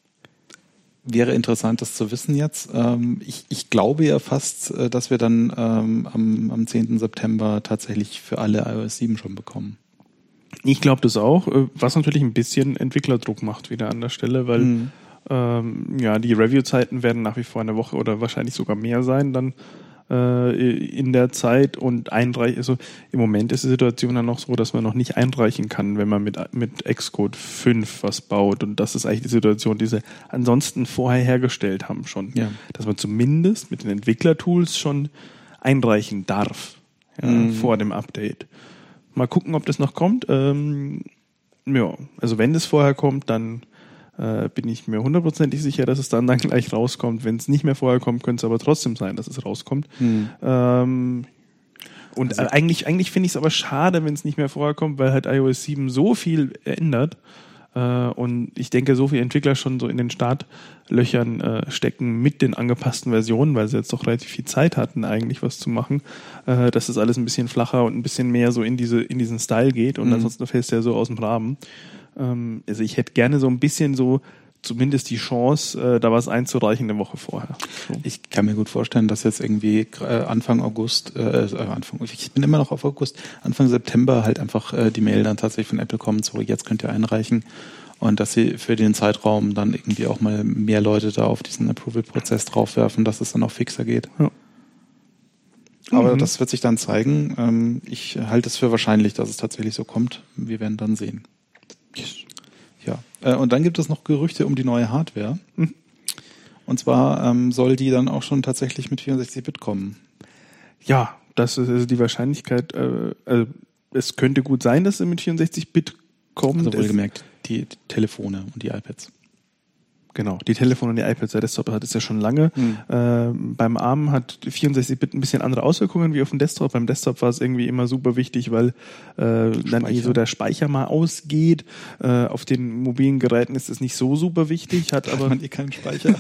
Speaker 2: wäre interessant, das zu wissen jetzt. Ähm, ich, ich glaube ja fast, äh, dass wir dann ähm, am, am zehnten September tatsächlich für alle i O S sieben schon bekommen.
Speaker 3: Ich glaube das auch, was natürlich ein bisschen Entwicklerdruck macht wieder an der Stelle, weil mhm. ähm, ja die Review-Zeiten werden nach wie vor eine Woche oder wahrscheinlich sogar mehr sein dann äh, in der Zeit und einreichen. Also im Moment ist die Situation dann noch so, dass man noch nicht einreichen kann, wenn man mit, mit Xcode fünf was baut. Und das ist eigentlich die Situation, die sie ansonsten vorher hergestellt haben schon.
Speaker 2: Ja.
Speaker 3: Dass man zumindest mit den Entwicklertools schon einreichen darf, ja, mhm. vor dem Update. Mal gucken, ob das noch kommt. Ähm, ja, also wenn das vorher kommt, dann äh, bin ich mir hundertprozentig sicher, dass es dann, dann gleich rauskommt. Wenn es nicht mehr vorher kommt, könnte es aber trotzdem sein, dass es rauskommt. Mhm. Ähm, und also, äh, eigentlich, eigentlich finde ich es aber schade, wenn es nicht mehr vorher kommt, weil halt iOS sieben so viel ändert. Und ich denke, so viele Entwickler schon so in den Startlöchern äh, stecken mit den angepassten Versionen, weil sie jetzt doch relativ viel Zeit hatten, eigentlich was zu machen, äh, dass das alles ein bisschen flacher und ein bisschen mehr so in diese in diesen Style geht und mhm. ansonsten fällt es ja so aus dem Rahmen. Ähm, also ich hätte gerne so ein bisschen so zumindest die Chance, äh, da was einzureichen eine Woche vorher. So.
Speaker 2: Ich kann mir gut vorstellen, dass jetzt irgendwie äh, Anfang August, äh, Anfang, ich bin immer noch auf August, Anfang September halt einfach äh, die Mail dann tatsächlich von Apple kommt, so jetzt könnt ihr einreichen und dass sie für den Zeitraum dann irgendwie auch mal mehr Leute da auf diesen Approval-Prozess draufwerfen, dass es dann auch fixer geht. Ja. Aber mhm. das wird sich dann zeigen. Ähm, ich halte es für wahrscheinlich, dass es tatsächlich so kommt. Wir werden dann sehen. Yes. Ja, äh, und dann gibt es noch Gerüchte um die neue Hardware. Mhm. Und zwar ähm, soll die dann auch schon tatsächlich mit vierundsechzig Bit kommen.
Speaker 3: Ja, das ist also die Wahrscheinlichkeit. Äh, äh, es könnte gut sein, dass sie mit vierundsechzig Bit kommt.
Speaker 2: Also wohlgemerkt, die, die Telefone und die iPads.
Speaker 3: Genau, die Telefone und die iPads, der Desktop hat es ja schon lange. Mhm. Ähm, beim ARM hat vierundsechzig Bit ein bisschen andere Auswirkungen wie auf dem Desktop. Beim Desktop war es irgendwie immer super wichtig, weil äh, dann eh so der Speicher mal ausgeht. Äh, auf den mobilen Geräten ist es nicht so super wichtig, hat aber...
Speaker 2: Hat man eh keinen Speicher.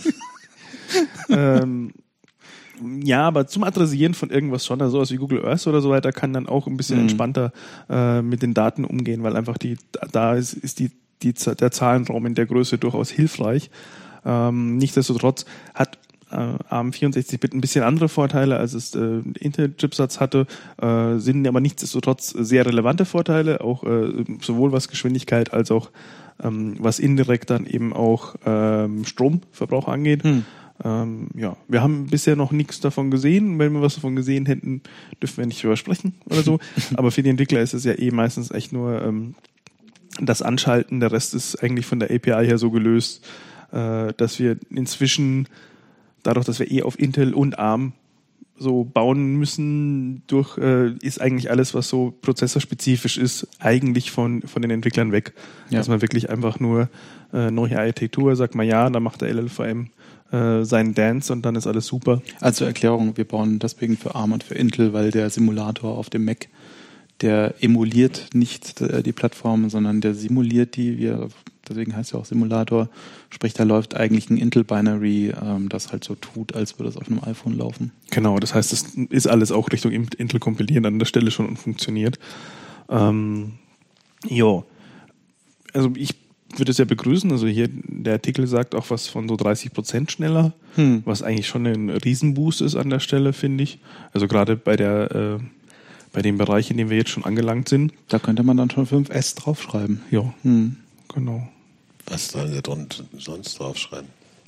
Speaker 3: ähm, ja, aber zum Adressieren von irgendwas schon, also sowas wie Google Earth oder so weiter, kann dann auch ein bisschen mhm. entspannter äh, mit den Daten umgehen, weil einfach die da ist, ist die Die, der Zahlenraum in der Größe durchaus hilfreich. Ähm, nichtsdestotrotz hat äh, ARM vierundsechzig Bit ein bisschen andere Vorteile, als es äh, Intel-Chipsatz hatte, äh, sind aber nichtsdestotrotz sehr relevante Vorteile, auch äh, sowohl was Geschwindigkeit als auch ähm, was indirekt dann eben auch ähm, Stromverbrauch angeht. Hm. Ähm, ja, wir haben bisher noch nichts davon gesehen. Wenn wir was davon gesehen hätten, dürfen wir nicht drüber sprechen oder so. Aber für die Entwickler ist es ja eh meistens echt nur ähm, das Anschalten, der Rest ist eigentlich von der A P I her so gelöst, äh, dass wir inzwischen, dadurch, dass wir eh auf Intel und ARM so bauen müssen, durch äh, ist eigentlich alles, was so prozessorspezifisch ist, eigentlich von von den Entwicklern weg. Ja. Dass man wirklich einfach nur äh, neue Architektur, sagt man ja, dann macht der L L V M äh, seinen Dance und dann ist alles super.
Speaker 2: Also Erklärung, wir bauen deswegen für ARM und für Intel, weil der Simulator auf dem Mac, der emuliert nicht die Plattform, sondern der simuliert die. Wir, deswegen heißt ja auch Simulator. Sprich, da läuft eigentlich ein Intel-Binary, ähm, das halt so tut, als würde es auf einem iPhone laufen.
Speaker 3: Genau, das heißt, es ist alles auch Richtung Intel kompiliert an der Stelle schon und funktioniert. Ähm, jo. Also ich würde es ja begrüßen. Also hier, der Artikel sagt auch was von so dreißig Prozent schneller, hm. was eigentlich schon ein Riesenboost ist an der Stelle, finde ich. Also gerade bei der äh, bei dem Bereich, in dem wir jetzt schon angelangt sind.
Speaker 2: Da könnte man dann schon fünf S draufschreiben.
Speaker 3: Ja, hm. genau.
Speaker 4: Was sollen wir dort sonst draufschreiben?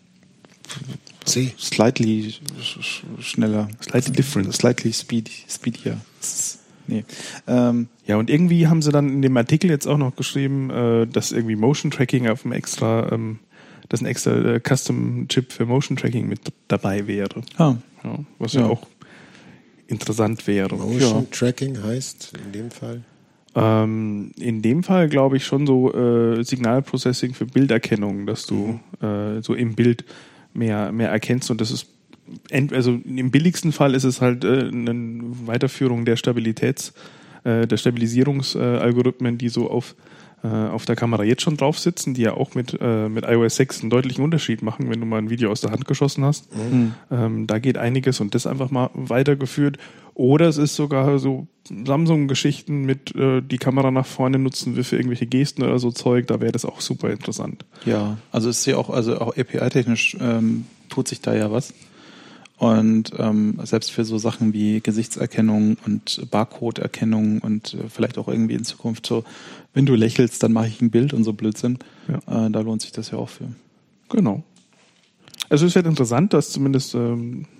Speaker 4: C.
Speaker 2: Slightly sch- schneller.
Speaker 3: Slightly different.
Speaker 2: Slightly speedy, speedier. Nee. Ähm,
Speaker 3: ja, und irgendwie haben sie dann in dem Artikel jetzt auch noch geschrieben, äh, dass irgendwie Motion Tracking auf einem extra, ähm, dass ein extra äh, Custom Chip für Motion Tracking mit dabei wäre.
Speaker 2: Ah.
Speaker 3: Ja, was ja, ja auch interessant wäre.
Speaker 4: Motion ja. Tracking heißt in dem Fall?
Speaker 3: Ähm, in dem Fall glaube ich schon so äh, Signalprocessing für Bilderkennung, dass du mhm. äh, so im Bild mehr, mehr erkennst und das ist, ent- also im billigsten Fall ist es halt äh, eine Weiterführung der Stabilitäts, äh, der Stabilisierungsalgorithmen, die so auf auf der Kamera jetzt schon drauf sitzen, die ja auch mit, äh, mit iOS sechs einen deutlichen Unterschied machen, wenn du mal ein Video aus der Hand geschossen hast. Mhm. Ähm, da geht einiges und das einfach mal weitergeführt. Oder es ist sogar so Samsung-Geschichten mit äh, die Kamera nach vorne nutzen wir für irgendwelche Gesten oder so Zeug, da wäre das auch super interessant.
Speaker 2: Ja, also ist ja auch, also auch A P I-technisch ähm, tut sich da ja was. Und ähm, selbst für so Sachen wie Gesichtserkennung und Barcode-Erkennung und äh, vielleicht auch irgendwie in Zukunft so, wenn du lächelst, dann mache ich ein Bild und so Blödsinn. Ja. Äh, da lohnt sich das ja auch für.
Speaker 3: Genau. Also es wird interessant, dass zumindest ähm,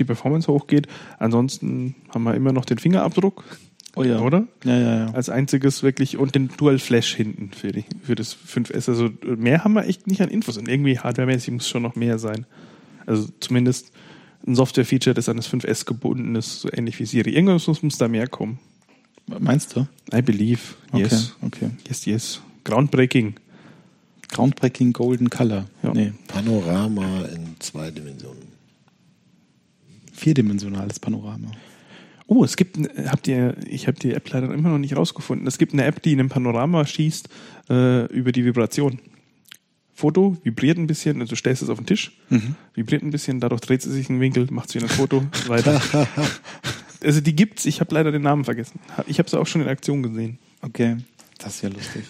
Speaker 3: die Performance hochgeht. Ansonsten haben wir immer noch den Fingerabdruck.
Speaker 2: Oh ja.
Speaker 3: Oder?
Speaker 2: Ja, ja, ja.
Speaker 3: Als einziges wirklich und den Dual Flash hinten für, die, für das fünf S. Also mehr haben wir echt nicht an Infos und irgendwie hardwaremäßig muss schon noch mehr sein. Also zumindest ein Software-Feature, das an das fünf S gebunden ist, so ähnlich wie Siri. Irgendwas muss, muss da mehr kommen.
Speaker 2: Meinst du?
Speaker 3: I believe. Yes.
Speaker 2: Okay, okay.
Speaker 3: Yes, yes. Groundbreaking.
Speaker 2: Groundbreaking Golden Color.
Speaker 3: Ja.
Speaker 2: Nee,
Speaker 4: Panorama in zwei Dimensionen.
Speaker 2: vierdimensionales Panorama.
Speaker 3: Oh, es gibt, habt ihr, ich habe die App leider immer noch nicht rausgefunden. Es gibt eine App, die in einem Panorama schießt äh, über die Vibration. Foto vibriert ein bisschen, also du stellst es auf den Tisch, mhm. vibriert ein bisschen, dadurch dreht sie sich einen Winkel, macht sie ein Foto weiter. Also die gibt's, ich habe leider den Namen vergessen. Ich habe sie auch schon in Aktion gesehen.
Speaker 2: Okay, das ist ja lustig.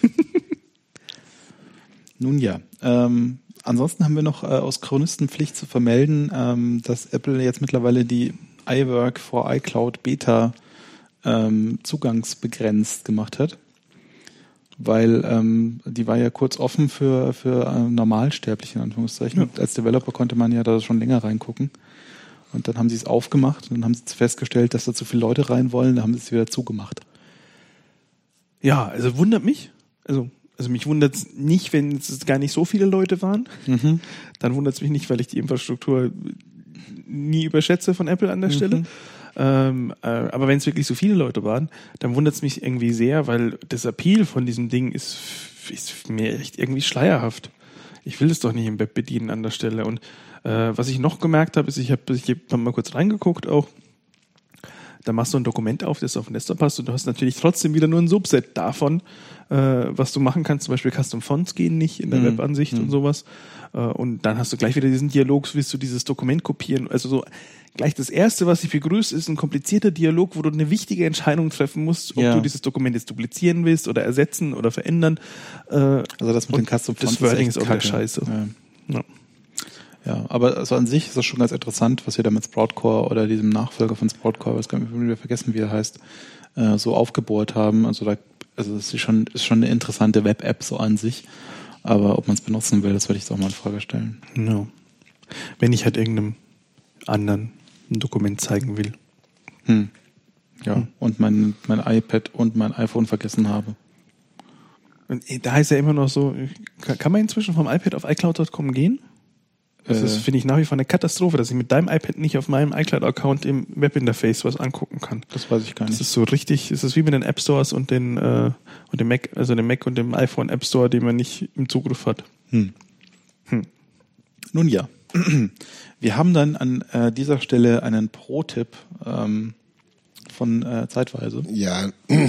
Speaker 2: Nun ja, ähm, ansonsten haben wir noch äh, aus Chronistenpflicht zu vermelden, ähm, dass Apple jetzt mittlerweile die iWork for iCloud Beta ähm, zugangsbegrenzt gemacht hat, weil ähm, die war ja kurz offen für, für äh, Normalsterbliche, in Anführungszeichen. Ja. Und als Developer konnte man ja da schon länger reingucken. Und dann haben sie es aufgemacht und dann haben sie festgestellt, dass da zu viele Leute rein wollen, dann haben sie es wieder zugemacht.
Speaker 3: Ja, also wundert mich. Also, also mich wundert es nicht, wenn es gar nicht so viele Leute waren. Mhm. Dann wundert es mich nicht, weil ich die Infrastruktur nie überschätze von Apple an der mhm. Stelle. Ähm, äh, aber wenn es wirklich so viele Leute waren, dann wundert es mich irgendwie sehr, weil das Appeal von diesem Ding ist, ist mir echt irgendwie schleierhaft. Ich will es doch nicht im Web bedienen an der Stelle. Und äh, was ich noch gemerkt habe, ist, ich habe ich hab mal kurz reingeguckt auch, da machst du ein Dokument auf, das auf den Desktop passt und du hast natürlich trotzdem wieder nur ein Subset davon, äh, was du machen kannst. Zum Beispiel Custom Fonts gehen nicht in der mhm. Webansicht mhm. und sowas. Äh, und dann hast du gleich wieder diesen Dialog, willst du dieses Dokument kopieren. Also so gleich das Erste, was dich begrüßt, ist ein komplizierter Dialog, wo du eine wichtige Entscheidung treffen musst, ob ja. du dieses Dokument jetzt duplizieren willst oder ersetzen oder verändern. Äh, also
Speaker 2: das mit den Custom Fonts
Speaker 3: das Wording ist auch wieder scheiße.
Speaker 2: Ja. Ja. Ja, aber also an sich ist das schon ganz interessant, was wir da mit Sproutcore oder diesem Nachfolger von Sproutcore, was kann ich wieder vergessen, wie er heißt, äh, so aufgebohrt haben. Also da, also das ist schon, ist schon eine interessante Web-App so an sich. Aber ob man es benutzen will, das werde ich jetzt auch mal in Frage stellen.
Speaker 3: No. Wenn ich halt irgendeinem anderen ein Dokument zeigen will.
Speaker 2: Hm. Ja, hm. und mein, mein iPad und mein iPhone vergessen habe.
Speaker 3: Und da ist ja immer noch so, kann, kann man inzwischen vom iPad auf iCloud Punkt com gehen? Das ist, finde ich, nach wie vor eine Katastrophe, dass ich mit deinem iPad nicht auf meinem iCloud-Account im Webinterface was angucken kann.
Speaker 2: Das weiß ich gar nicht.
Speaker 3: Das ist so richtig, es ist wie mit den App Stores und den äh, und dem Mac, also dem Mac und dem iPhone App Store, den man nicht im Zugriff hat.
Speaker 2: Hm. Hm. Nun ja, wir haben dann an äh, dieser Stelle einen Pro-Tipp ähm, von äh, Zeitweise.
Speaker 4: Ja,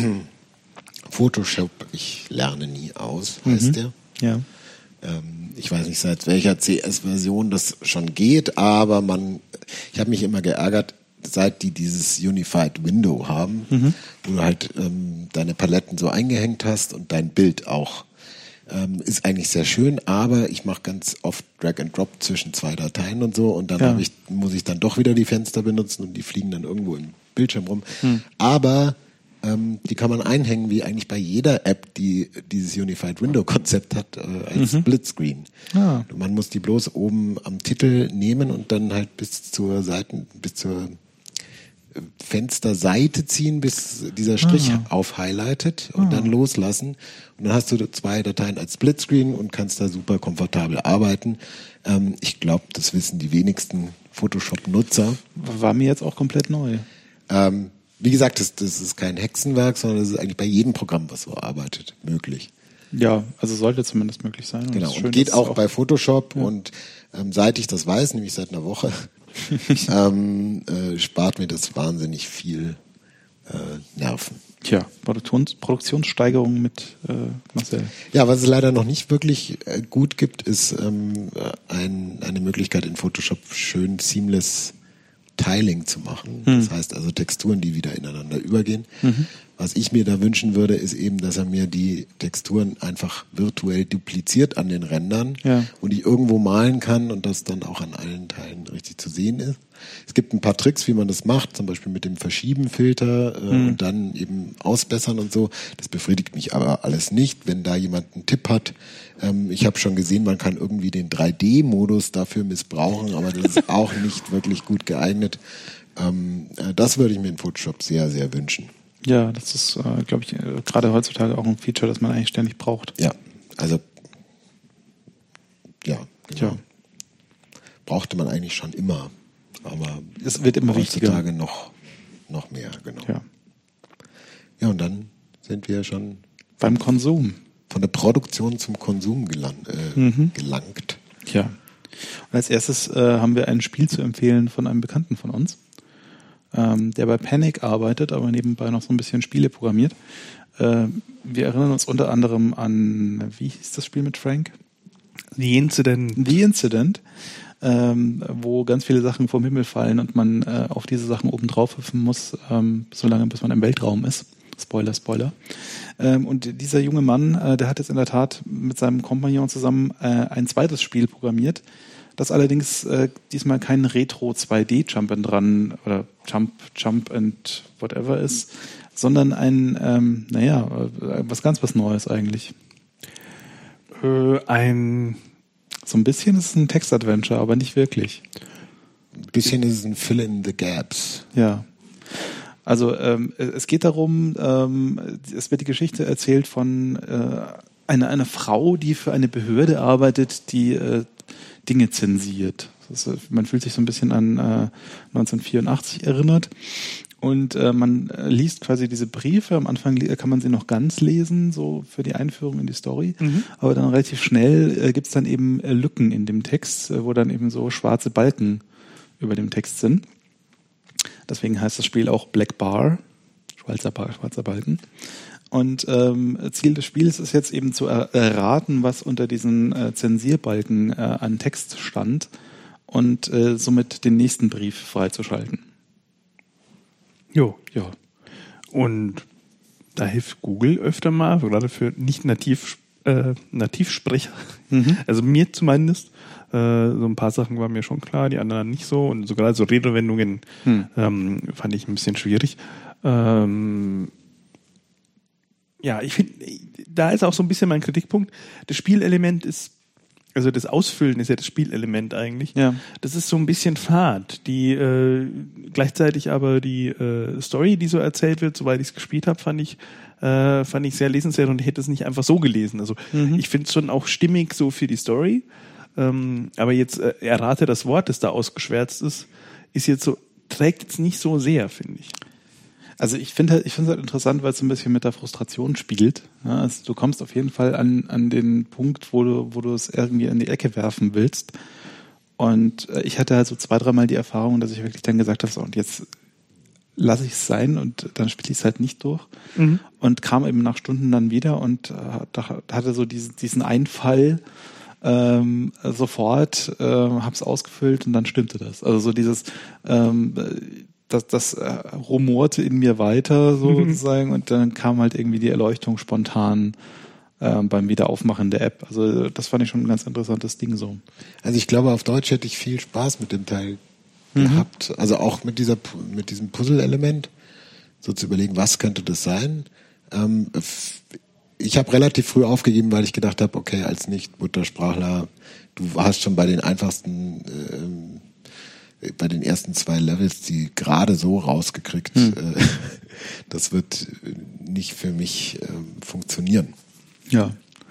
Speaker 4: Photoshop, ich lerne nie aus, heißt
Speaker 2: mhm.
Speaker 4: der.
Speaker 2: Ja.
Speaker 4: Ich weiß nicht, seit welcher C S-Version das schon geht, aber man, ich habe mich immer geärgert, seit die dieses Unified Window haben, mhm. wo du halt ähm, deine Paletten so eingehängt hast und dein Bild auch. Ähm, ist eigentlich sehr schön, aber ich mache ganz oft Drag and Drop zwischen zwei Dateien und so und dann ja. hab ich, muss ich dann doch wieder die Fenster benutzen und die fliegen dann irgendwo im Bildschirm rum. Mhm. Aber Ähm, die kann man einhängen, wie eigentlich bei jeder App, die dieses Unified Window Konzept hat, äh, als mhm. Splitscreen. Ah. Man muss die bloß oben am Titel nehmen und dann halt bis zur Seiten, bis zur Fensterseite ziehen, bis dieser Strich ah. aufhighlightet und ah. dann loslassen. Und dann hast du zwei Dateien als Splitscreen und kannst da super komfortabel arbeiten. Ähm, ich glaube, das wissen die wenigsten Photoshop-Nutzer.
Speaker 2: War mir jetzt auch komplett neu.
Speaker 4: Ähm, Wie gesagt, das, das ist kein Hexenwerk, sondern das ist eigentlich bei jedem Programm, was so arbeitet, möglich.
Speaker 2: Ja, also sollte zumindest möglich sein.
Speaker 4: Und genau, und
Speaker 2: schön,
Speaker 4: geht auch, auch bei Photoshop.
Speaker 2: Ja.
Speaker 4: Und ähm, seit ich das weiß, nämlich seit einer Woche, ähm, äh, spart mir das wahnsinnig viel äh, Nerven.
Speaker 2: Tja, Produktions- Produktionssteigerung mit äh, Marcel.
Speaker 4: Ja, was es leider noch nicht wirklich äh, gut gibt, ist ähm, ein, eine Möglichkeit in Photoshop schön seamless Tiling zu machen. Mhm. Das heißt also Texturen, die wieder ineinander übergehen. Mhm. Was ich mir da wünschen würde, ist eben, dass er mir die Texturen einfach virtuell dupliziert an den Rändern
Speaker 2: ja.
Speaker 4: und ich irgendwo malen kann und das dann auch an allen Teilen richtig zu sehen ist. Es gibt ein paar Tricks, wie man das macht, zum Beispiel mit dem Verschieben-Filter äh,
Speaker 2: mhm.
Speaker 4: und dann eben ausbessern und so. Das befriedigt mich aber alles nicht. Wenn da jemand einen Tipp hat, ähm, ich habe schon gesehen, man kann irgendwie den drei D Modus dafür missbrauchen, aber das ist auch nicht wirklich gut geeignet. Ähm, äh, das würde ich mir in Photoshop sehr, sehr wünschen.
Speaker 2: Ja, das ist, äh, glaube ich, äh, gerade heutzutage auch ein Feature, das man eigentlich ständig braucht.
Speaker 4: Ja, also ja, genau.
Speaker 2: Ja.
Speaker 4: Brauchte man eigentlich schon immer, aber
Speaker 2: es wird immer
Speaker 4: heutzutage
Speaker 2: wichtiger.
Speaker 4: noch, noch mehr, genau.
Speaker 2: Ja.
Speaker 4: Ja, und dann sind wir schon
Speaker 2: beim Konsum.
Speaker 4: Von der Produktion zum Konsum gelang, äh,
Speaker 2: mhm.
Speaker 4: gelangt.
Speaker 2: Ja. Und als erstes äh, haben wir ein Spiel zu empfehlen von einem Bekannten von uns, ähm, der bei Panic arbeitet, aber nebenbei noch so ein bisschen Spiele programmiert. Äh, wir erinnern uns unter anderem an, wie hieß das Spiel mit Frank?
Speaker 3: The Incident.
Speaker 2: The Incident, ähm, wo ganz viele Sachen vom Himmel fallen und man äh, auf diese Sachen oben drauf hüpfen muss, ähm, solange bis man im Weltraum ist. Spoiler, Spoiler. Ähm, und dieser junge Mann, äh, der hat jetzt in der Tat mit seinem Kompagnon zusammen äh, ein zweites Spiel programmiert, das allerdings äh, diesmal kein Retro zwei D Jump and Run oder Jump, Jump and whatever ist, sondern ein, ähm, naja, äh, was ganz was Neues eigentlich.
Speaker 3: Äh, ein
Speaker 2: So ein bisschen ist es ein Text-Adventure, aber nicht wirklich.
Speaker 4: Ein bisschen ist es ein Fill in the Gaps.
Speaker 2: Ja. Also ähm, es geht darum, ähm, es wird die Geschichte erzählt von äh, einer, einer Frau, die für eine Behörde arbeitet, die äh, Dinge zensiert. Das ist, man fühlt sich so ein bisschen an äh, neunzehnhundertvierundachtzig erinnert. Und äh, man liest quasi diese Briefe. Am Anfang kann man sie noch ganz lesen, so für die Einführung in die Story. Mhm. Aber dann relativ schnell äh, gibt es dann eben äh, Lücken in dem Text, äh, wo dann eben so schwarze Balken über dem Text sind. Deswegen heißt das Spiel auch Black Bar, schwarzer, Bar, schwarzer Balken. Und ähm, Ziel des Spiels ist jetzt eben zu erraten, was unter diesen äh, Zensierbalken äh, an Text stand und äh, somit den nächsten Brief freizuschalten.
Speaker 3: Jo, ja. Und da hilft Google öfter mal, gerade für nicht nativ, äh, Nativsprecher, mhm. also mir zumindest. Äh, so ein paar Sachen waren mir schon klar, die anderen nicht so. Und sogar so Redewendungen hm. ähm, fand ich ein bisschen schwierig. Ähm, ja, ich finde, da ist auch so ein bisschen mein Kritikpunkt. Das Spielelement ist, also das Ausfüllen ist ja das Spielelement eigentlich.
Speaker 2: Ja.
Speaker 3: Das ist so ein bisschen fad. Die äh, gleichzeitig aber die äh, Story, die so erzählt wird, soweit ich es gespielt habe, fand ich äh, fand ich sehr lesenswert und ich hätte es nicht einfach so gelesen. Also mhm. ich finde es schon auch stimmig so für die Story. Ähm, aber jetzt äh, errate das Wort, das da ausgeschwärzt ist, ist jetzt so, trägt jetzt nicht so sehr, finde ich.
Speaker 2: Also ich finde ich finde es halt interessant, weil es so ein bisschen mit der Frustration spielt. Ja, also du kommst auf jeden Fall an, an den Punkt, wo du, wo du es irgendwie in die Ecke werfen willst. Und äh, ich hatte halt so zwei, dreimal die Erfahrung, dass ich wirklich dann gesagt habe, so, und jetzt lasse ich es sein und dann spiele ich es halt nicht durch. Mhm. Und kam eben nach Stunden dann wieder und äh, hatte so diesen, diesen Einfall, ähm, sofort äh, habe es ausgefüllt und dann stimmte das. Also so dieses ähm, das, das äh, rumorte in mir weiter sozusagen mhm. und dann kam halt irgendwie die Erleuchtung spontan äh, beim Wiederaufmachen der App. Also das fand ich schon ein ganz interessantes Ding so.
Speaker 4: Also ich glaube, auf Deutsch hätte ich viel Spaß mit dem Teil mhm. gehabt. Also auch mit dieser mit diesem Puzzle-Element, so zu überlegen, was könnte das sein. Ähm, ich habe relativ früh aufgegeben, weil ich gedacht habe, okay, als Nicht-Muttersprachler, du hast schon bei den einfachsten ähm, bei den ersten zwei Levels die gerade so rausgekriegt. Hm. Äh, das wird nicht für mich äh, funktionieren.
Speaker 2: Ja.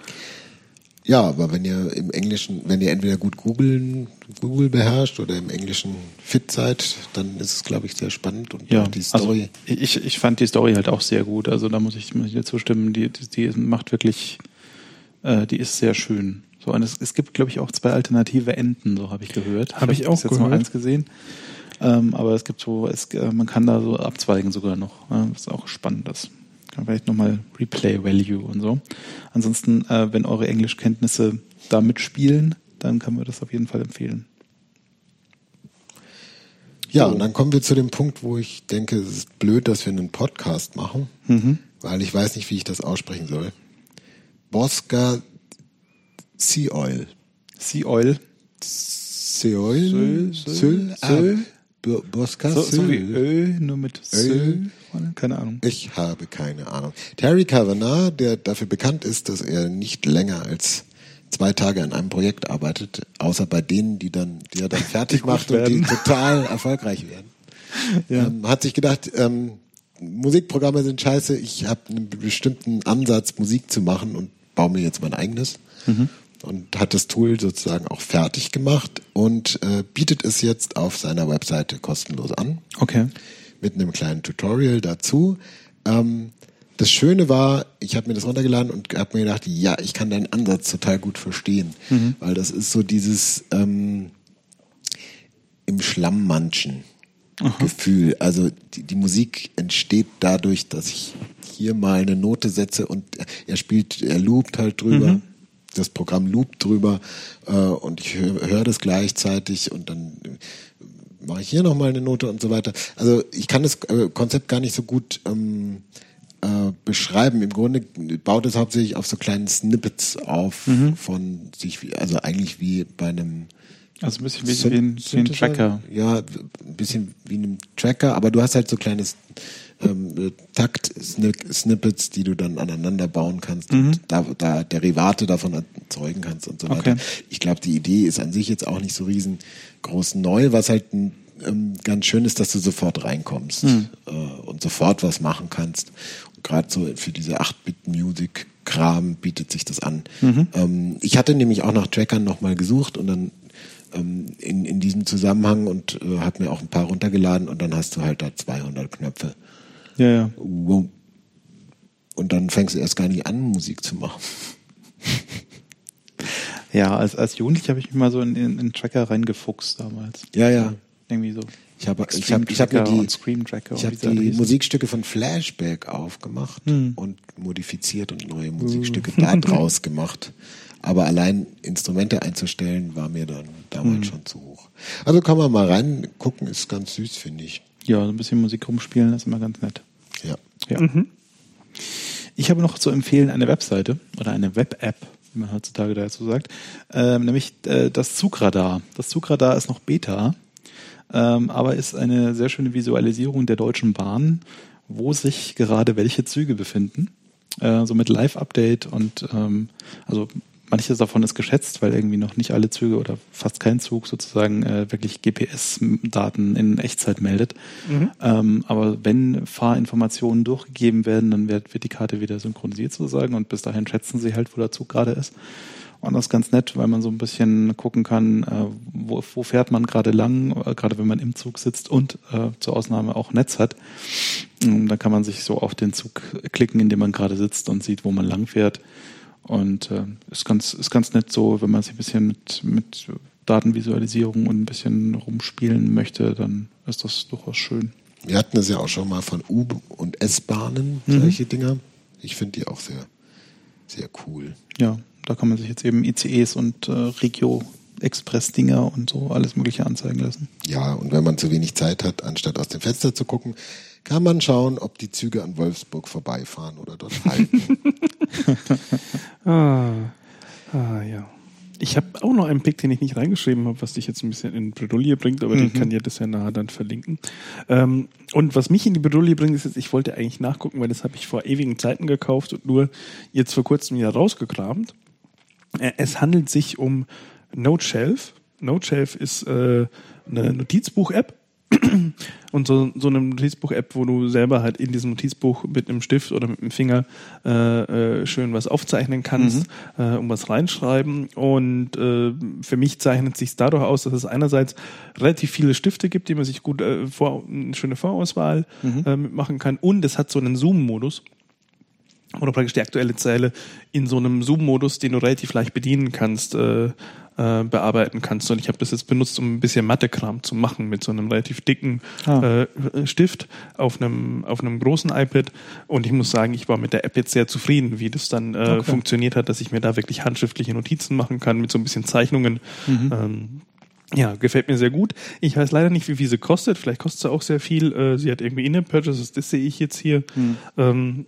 Speaker 4: Ja, aber wenn ihr im Englischen, wenn ihr entweder gut googeln, Google beherrscht oder im Englischen fit seid, dann ist es, glaube ich, sehr spannend und
Speaker 2: ja,
Speaker 4: auch die Story.
Speaker 2: Also ich, ich fand die Story halt auch sehr gut. Also da muss ich, muss ich dir zustimmen. Die, die, die macht wirklich, äh, die ist sehr schön. So, und es, es gibt, glaube ich, auch zwei alternative Enden, so habe ich gehört.
Speaker 3: Habe ich, ich auch
Speaker 2: jetzt
Speaker 3: gehört.
Speaker 2: nur eins gesehen. Ähm, aber es gibt so, es, man kann da so abzweigen sogar noch, äh, was auch spannend ist. Kann vielleicht nochmal Replay Value und so. Ansonsten, äh, wenn eure Englischkenntnisse da mitspielen, dann können wir das auf jeden Fall empfehlen.
Speaker 4: Ja,
Speaker 2: So.
Speaker 4: und dann kommen wir zu dem Punkt, wo ich denke, es ist blöd, dass wir einen Podcast machen,
Speaker 2: Mhm.
Speaker 4: weil ich weiß nicht, wie ich das aussprechen soll. Bosca Sea Oil.
Speaker 2: Sea Oil.
Speaker 4: Sea Oil?
Speaker 2: Söl,
Speaker 4: Söl?
Speaker 2: Söl,
Speaker 4: Ah,
Speaker 2: Söl.
Speaker 4: B- Bosca
Speaker 2: So, so wie
Speaker 4: Söl.
Speaker 2: Öl, nur mit Söl. Keine Ahnung.
Speaker 4: Ich habe keine Ahnung. Terry Kavanagh, der dafür bekannt ist, dass er nicht länger als zwei Tage an einem Projekt arbeitet, außer bei denen, die dann, die er dann fertig
Speaker 2: gut
Speaker 4: macht und die
Speaker 2: werden.
Speaker 4: total erfolgreich werden.
Speaker 2: Ja.
Speaker 4: Ähm, hat sich gedacht, ähm, Musikprogramme sind scheiße, ich habe einen bestimmten Ansatz, Musik zu machen und baue mir jetzt mein eigenes.
Speaker 2: Mhm.
Speaker 4: Und hat das Tool sozusagen auch fertig gemacht und äh, bietet es jetzt auf seiner Webseite kostenlos an.
Speaker 2: Okay.
Speaker 4: Mit einem kleinen Tutorial dazu. Ähm, das Schöne war, ich habe mir das runtergeladen und habe mir gedacht, ja, ich kann deinen Ansatz total gut verstehen.
Speaker 2: Mhm.
Speaker 4: Weil das ist so dieses ähm, im Schlamm manchen Gefühl. Also die, die Musik entsteht dadurch, dass ich hier mal eine Note setze und er spielt, er loopt halt drüber.
Speaker 2: Mhm.
Speaker 4: Das Programm loopt drüber äh, und ich höre hör das gleichzeitig und dann äh, mache ich hier nochmal eine Note und so weiter. Also ich kann das äh, Konzept gar nicht so gut ähm, äh, beschreiben. Im Grunde baut es hauptsächlich auf so kleinen Snippets auf
Speaker 2: Mhm.
Speaker 4: von sich, wie, also eigentlich wie bei einem
Speaker 2: Also ein bisschen wie,
Speaker 4: Syn-
Speaker 2: wie, ein, wie ein Tracker.
Speaker 4: Ja, ein bisschen wie einem Tracker, aber du hast halt so kleines ähm, Takt-Snippets, die du dann aneinander bauen kannst
Speaker 2: Mhm.
Speaker 4: und da, da Derivate davon erzeugen kannst und so weiter.
Speaker 2: Okay.
Speaker 4: Ich glaube, die Idee ist an sich jetzt auch nicht so riesengroß neu, was halt ein, ähm, ganz schön ist, dass du sofort reinkommst
Speaker 2: Mhm.
Speaker 4: äh, und sofort was machen kannst. Und gerade so für diese acht-Bit-Music-Kram bietet sich das an.
Speaker 2: Mhm.
Speaker 4: Ähm, ich hatte nämlich auch nach Trackern nochmal gesucht und dann in, in diesem Zusammenhang und äh, habe mir auch ein paar runtergeladen und dann hast du halt da zweihundert Knöpfe.
Speaker 2: Ja, ja.
Speaker 4: Wow. Und dann fängst du erst gar nicht an, Musik zu machen.
Speaker 2: Ja, als, als Jugendlicher habe ich mich mal so in, in, in Tracker reingefuchst damals.
Speaker 4: Ja, ja.
Speaker 2: Irgendwie so.
Speaker 4: Ich habe ich
Speaker 2: Extreme
Speaker 4: hab, ich hab mir
Speaker 2: Tracker
Speaker 4: die,
Speaker 2: und Scream Tracker
Speaker 4: ich
Speaker 2: und
Speaker 4: hab
Speaker 2: wie sie alle
Speaker 4: die
Speaker 2: hießen.
Speaker 4: Musikstücke von Flashback aufgemacht
Speaker 2: Hm.
Speaker 4: und modifiziert und neue Musikstücke da draus gemacht. Aber allein Instrumente einzustellen, war mir dann damals
Speaker 2: Hm.
Speaker 4: schon zu hoch. Also kann man mal reingucken, ist ganz süß, finde ich.
Speaker 2: Ja, so ein bisschen Musik rumspielen ist immer ganz nett.
Speaker 4: Ja.
Speaker 2: Ja. Ich habe noch zu empfehlen eine Webseite oder eine Web-App, wie man heutzutage dazu sagt, ähm, nämlich äh, das Zugradar. Das Zugradar ist noch Beta, ähm, aber ist eine sehr schöne Visualisierung der Deutschen Bahn, wo sich gerade welche Züge befinden. Äh, so mit Live-Update und ähm, also manches davon ist geschätzt, weil irgendwie noch nicht alle Züge oder fast kein Zug sozusagen äh, wirklich G P S-Daten in Echtzeit meldet.
Speaker 3: Mhm.
Speaker 2: Ähm, aber wenn Fahrinformationen durchgegeben werden, dann wird, wird die Karte wieder synchronisiert sozusagen und bis dahin schätzen sie halt, wo der Zug gerade ist. Und das ist ganz nett, weil man so ein bisschen gucken kann, äh, wo, wo fährt man gerade lang, äh, gerade wenn man im Zug sitzt und äh, zur Ausnahme auch Netz hat. Ähm, dann kann man sich so auf den Zug klicken, in dem man gerade sitzt und sieht, wo man lang fährt. Und äh, ist ganz ist ganz nett so, wenn man sich ein bisschen mit, mit Datenvisualisierung und ein bisschen rumspielen möchte, dann ist das durchaus schön.
Speaker 4: Wir hatten es ja auch schon mal von U- und S-Bahnen,
Speaker 2: Mhm.
Speaker 4: solche Dinger. Ich finde die auch sehr, sehr cool.
Speaker 2: Ja, da kann man sich jetzt eben I C Es und äh, Regio-Express-Dinger und so alles Mögliche anzeigen lassen.
Speaker 4: Ja, und wenn man zu wenig Zeit hat, anstatt aus dem Fenster zu gucken, kann man schauen, ob die Züge an Wolfsburg vorbeifahren oder dort halten.
Speaker 3: Ah, ah ja. Ich habe auch noch einen Pick, den ich nicht reingeschrieben habe, was dich jetzt ein bisschen in Bredouille bringt, aber
Speaker 2: Mhm.
Speaker 3: den kann dir das ja nachher dann verlinken. Ähm, und was mich in die Bredouille bringt, ist jetzt, ich wollte eigentlich nachgucken, weil das habe ich vor ewigen Zeiten gekauft und nur jetzt vor kurzem wieder rausgekramt. Äh, es handelt sich um Noteshelf. Noteshelf ist äh, eine Notizbuch-App. Und so, so eine Notizbuch-App, wo du selber halt in diesem Notizbuch mit einem Stift oder mit dem Finger äh, äh, schön was aufzeichnen kannst, mhm. äh, um was reinschreiben. Und äh, für mich zeichnet sich dadurch aus, dass es einerseits relativ viele Stifte gibt, die man sich gut äh, vor, eine schöne Vorauswahl mhm. äh, mitmachen kann. Und es hat so einen Zoom-Modus, oder praktisch die aktuelle Zeile in so einem Zoom-Modus, den du relativ leicht bedienen kannst, äh, äh, bearbeiten kannst. Und ich habe das jetzt benutzt, um ein bisschen Mathe-Kram zu machen mit so einem relativ dicken ah. äh, Stift auf einem auf einem großen iPad. Und ich muss sagen, ich war mit der App jetzt sehr zufrieden, wie das dann äh, okay. funktioniert hat, dass ich mir da wirklich handschriftliche Notizen machen kann mit so ein bisschen Zeichnungen. Mhm. Ähm, Ja, gefällt mir sehr gut. Ich weiß leider nicht, wie viel sie kostet. Vielleicht kostet sie auch sehr viel. Äh, sie hat irgendwie In-App-Purchases, das sehe ich jetzt hier. Hm. Ähm,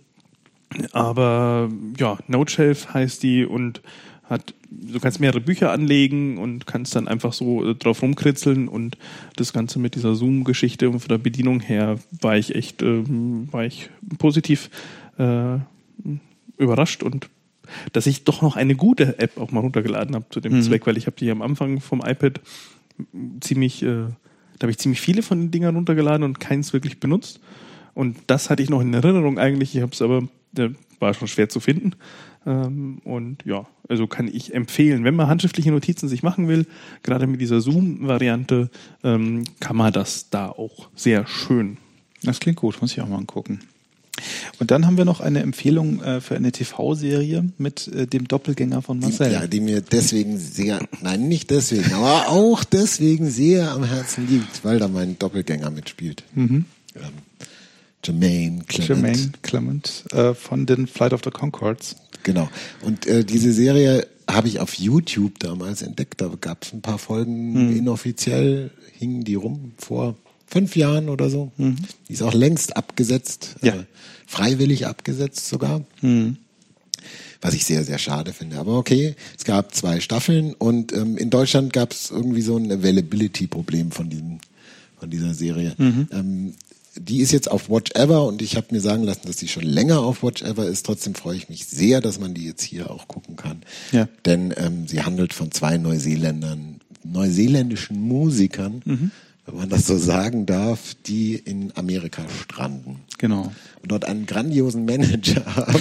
Speaker 3: aber ja, Noteshelf heißt die und hat, du kannst mehrere Bücher anlegen und kannst dann einfach so äh, drauf rumkritzeln und das Ganze mit dieser Zoom-Geschichte und von der Bedienung her war ich echt, ähm, war ich positiv äh, überrascht und dass ich doch noch eine gute App auch mal runtergeladen habe zu dem mhm. Zweck, weil ich habe die am Anfang vom iPad ziemlich, äh, da habe ich ziemlich viele von den Dingern runtergeladen und keins wirklich benutzt. Und das hatte ich noch in Erinnerung eigentlich. Ich habe es aber, der war schon schwer zu finden. Ähm, und ja, also kann ich empfehlen, wenn man handschriftliche Notizen sich machen will, gerade mit dieser Zoom-Variante, ähm, kann man das da auch sehr schön.
Speaker 2: Das klingt gut, muss ich auch mal angucken. Und dann haben wir noch eine Empfehlung äh, für eine T V-Serie mit äh, dem Doppelgänger von Marcel.
Speaker 4: Ja, die mir deswegen sehr, nein, nicht deswegen, aber auch deswegen sehr am Herzen liegt, weil da mein Doppelgänger mitspielt. Mhm. Ähm, Jermaine Clement.
Speaker 2: Jermaine Clement äh, von den Flight of the Conchords.
Speaker 4: Genau. Und äh, diese Serie habe ich auf YouTube damals entdeckt. Da gab es ein paar Folgen mhm. inoffiziell, hingen die rum vor fünf Jahren oder so. Mhm. Die ist auch längst abgesetzt, ja. äh, freiwillig abgesetzt sogar. Mhm. Was ich sehr, sehr schade finde. Aber okay, es gab zwei Staffeln und ähm, in Deutschland gab es irgendwie so ein Availability-Problem von diesem, von dieser Serie. Mhm. Ähm, die ist jetzt auf Watch Ever und ich habe mir sagen lassen, dass die schon länger auf Watch Ever ist. Trotzdem freue ich mich sehr, dass man die jetzt hier auch gucken kann. Ja. Denn ähm, sie handelt von zwei Neuseeländern, neuseeländischen Musikern, mhm. wenn man das so sagen darf, die in Amerika stranden.
Speaker 2: Genau.
Speaker 4: Und dort einen grandiosen Manager haben.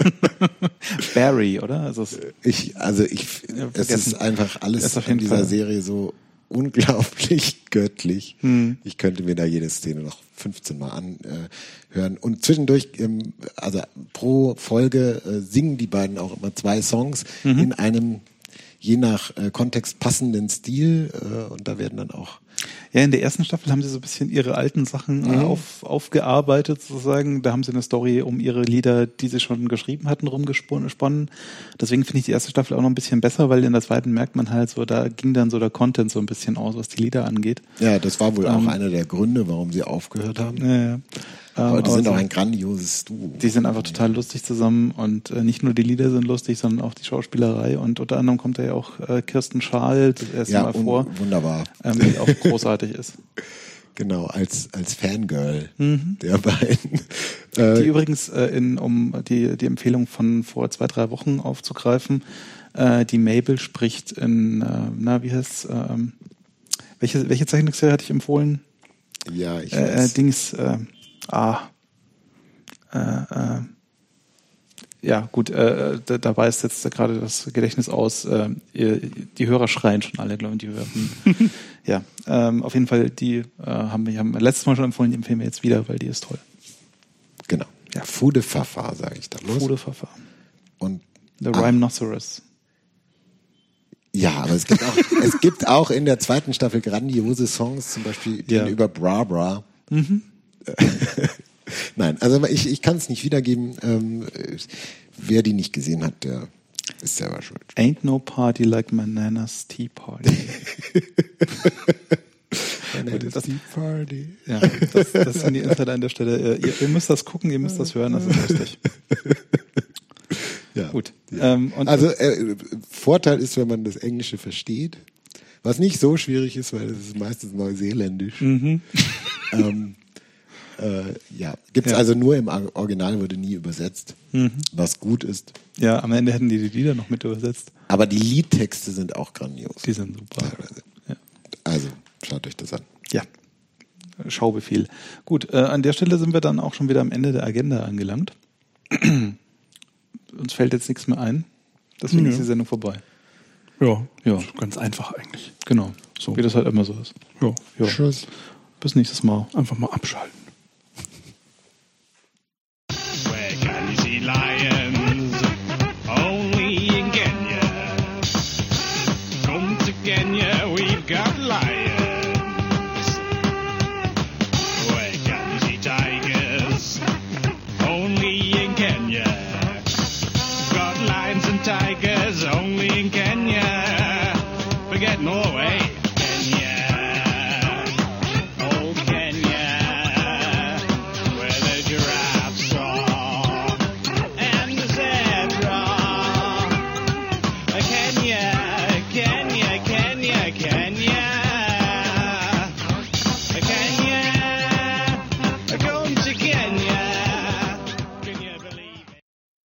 Speaker 2: Barry, oder? Also
Speaker 4: ich, also ich, ja, es ist einfach alles in dieser Fall. Serie so unglaublich göttlich. Hm. Ich könnte mir da jede Szene noch fünfzehn Mal anhören. Und zwischendurch, ähm, also pro Folge äh, singen die beiden auch immer zwei Songs mhm. in einem je nach äh, Kontext passenden Stil. Äh, und da werden dann auch
Speaker 2: Ja, in der ersten Staffel haben sie so ein bisschen ihre alten Sachen mhm. auf, aufgearbeitet sozusagen. Da haben sie eine Story um ihre Lieder, die sie schon geschrieben hatten, rumgesponnen. Deswegen finde ich die erste Staffel auch noch ein bisschen besser, weil in der zweiten merkt man halt so, da ging dann so der Content so ein bisschen aus, was die Lieder angeht.
Speaker 4: Ja, das war wohl ähm, auch einer der Gründe, warum sie aufgehört haben.
Speaker 2: Ja, ja.
Speaker 4: Aber
Speaker 2: ähm,
Speaker 4: die sind
Speaker 2: aber
Speaker 4: auch ein grandioses Duo.
Speaker 2: Die sind einfach total lustig zusammen und äh, nicht nur die Lieder sind lustig, sondern auch die Schauspielerei und unter anderem kommt da ja auch äh, Kirsten Schaal das erste
Speaker 4: ja,
Speaker 2: Mal vor.
Speaker 4: Wunderbar.
Speaker 2: Ähm, die auch großartig ist.
Speaker 4: Genau, als als Fangirl mhm. der beiden.
Speaker 2: Die übrigens, äh, in, um die die Empfehlung von vor zwei, drei Wochen aufzugreifen, äh, die Mabel spricht in, äh, na, wie heißt's, äh, welche, welche Zeichentrickserie hatte ich empfohlen?
Speaker 4: Ja, ich
Speaker 2: äh,
Speaker 4: weiß.
Speaker 2: Äh, Dings, äh, ah, äh, äh, ja, gut, äh, da, da weist jetzt gerade das Gedächtnis aus. Äh, die Hörer schreien schon alle, glaube ich, die hören. ja, ähm, auf jeden Fall, die äh, haben wir haben letztes Mal schon empfohlen, die empfehlen wir jetzt wieder, weil die ist toll.
Speaker 4: Genau. Ja, Fude Fafa, sage ich da bloß.
Speaker 2: Fude Fafa.
Speaker 4: Und
Speaker 2: The Rhinoceros.
Speaker 4: Ja, aber es gibt auch, es gibt auch in der zweiten Staffel grandiose Songs, zum Beispiel den ja. über Bra Bra. Mhm. Nein, also ich, ich kann es nicht wiedergeben. Ähm, wer die nicht gesehen hat, der ist selber schuld.
Speaker 2: Ain't no party like my Nana's Tea Party.
Speaker 4: Nana's das, Tea Party.
Speaker 2: Ja, das, das sind die Insider an der Stelle. Ihr, ihr müsst das gucken, ihr müsst das hören, das ist lustig.
Speaker 4: Ja.
Speaker 2: Gut.
Speaker 4: Ja.
Speaker 2: Ähm, und
Speaker 4: also äh, Vorteil ist, wenn man das Englische versteht, was nicht so schwierig ist, weil es ist meistens neuseeländisch. Mhm. ähm, Äh, ja, gibt's ja. also nur im Original, wurde nie übersetzt, mhm. was gut ist.
Speaker 2: Ja, am Ende hätten die die Lieder noch mit übersetzt.
Speaker 4: Aber die Liedtexte sind auch grandios.
Speaker 2: Die sind super.
Speaker 4: Ja. Also, schaut euch das an.
Speaker 2: Ja, Schaubefehl. Gut, äh, an der Stelle sind wir dann auch schon wieder am Ende der Agenda angelangt. Uns fällt jetzt nichts mehr ein. Deswegen ja. ist die Sendung vorbei.
Speaker 3: Ja, ja, ganz einfach eigentlich.
Speaker 2: Genau, so wie das halt immer so ist.
Speaker 3: Ja,
Speaker 2: ja.
Speaker 4: Tschüss.
Speaker 2: Bis nächstes Mal.
Speaker 3: Einfach mal abschalten.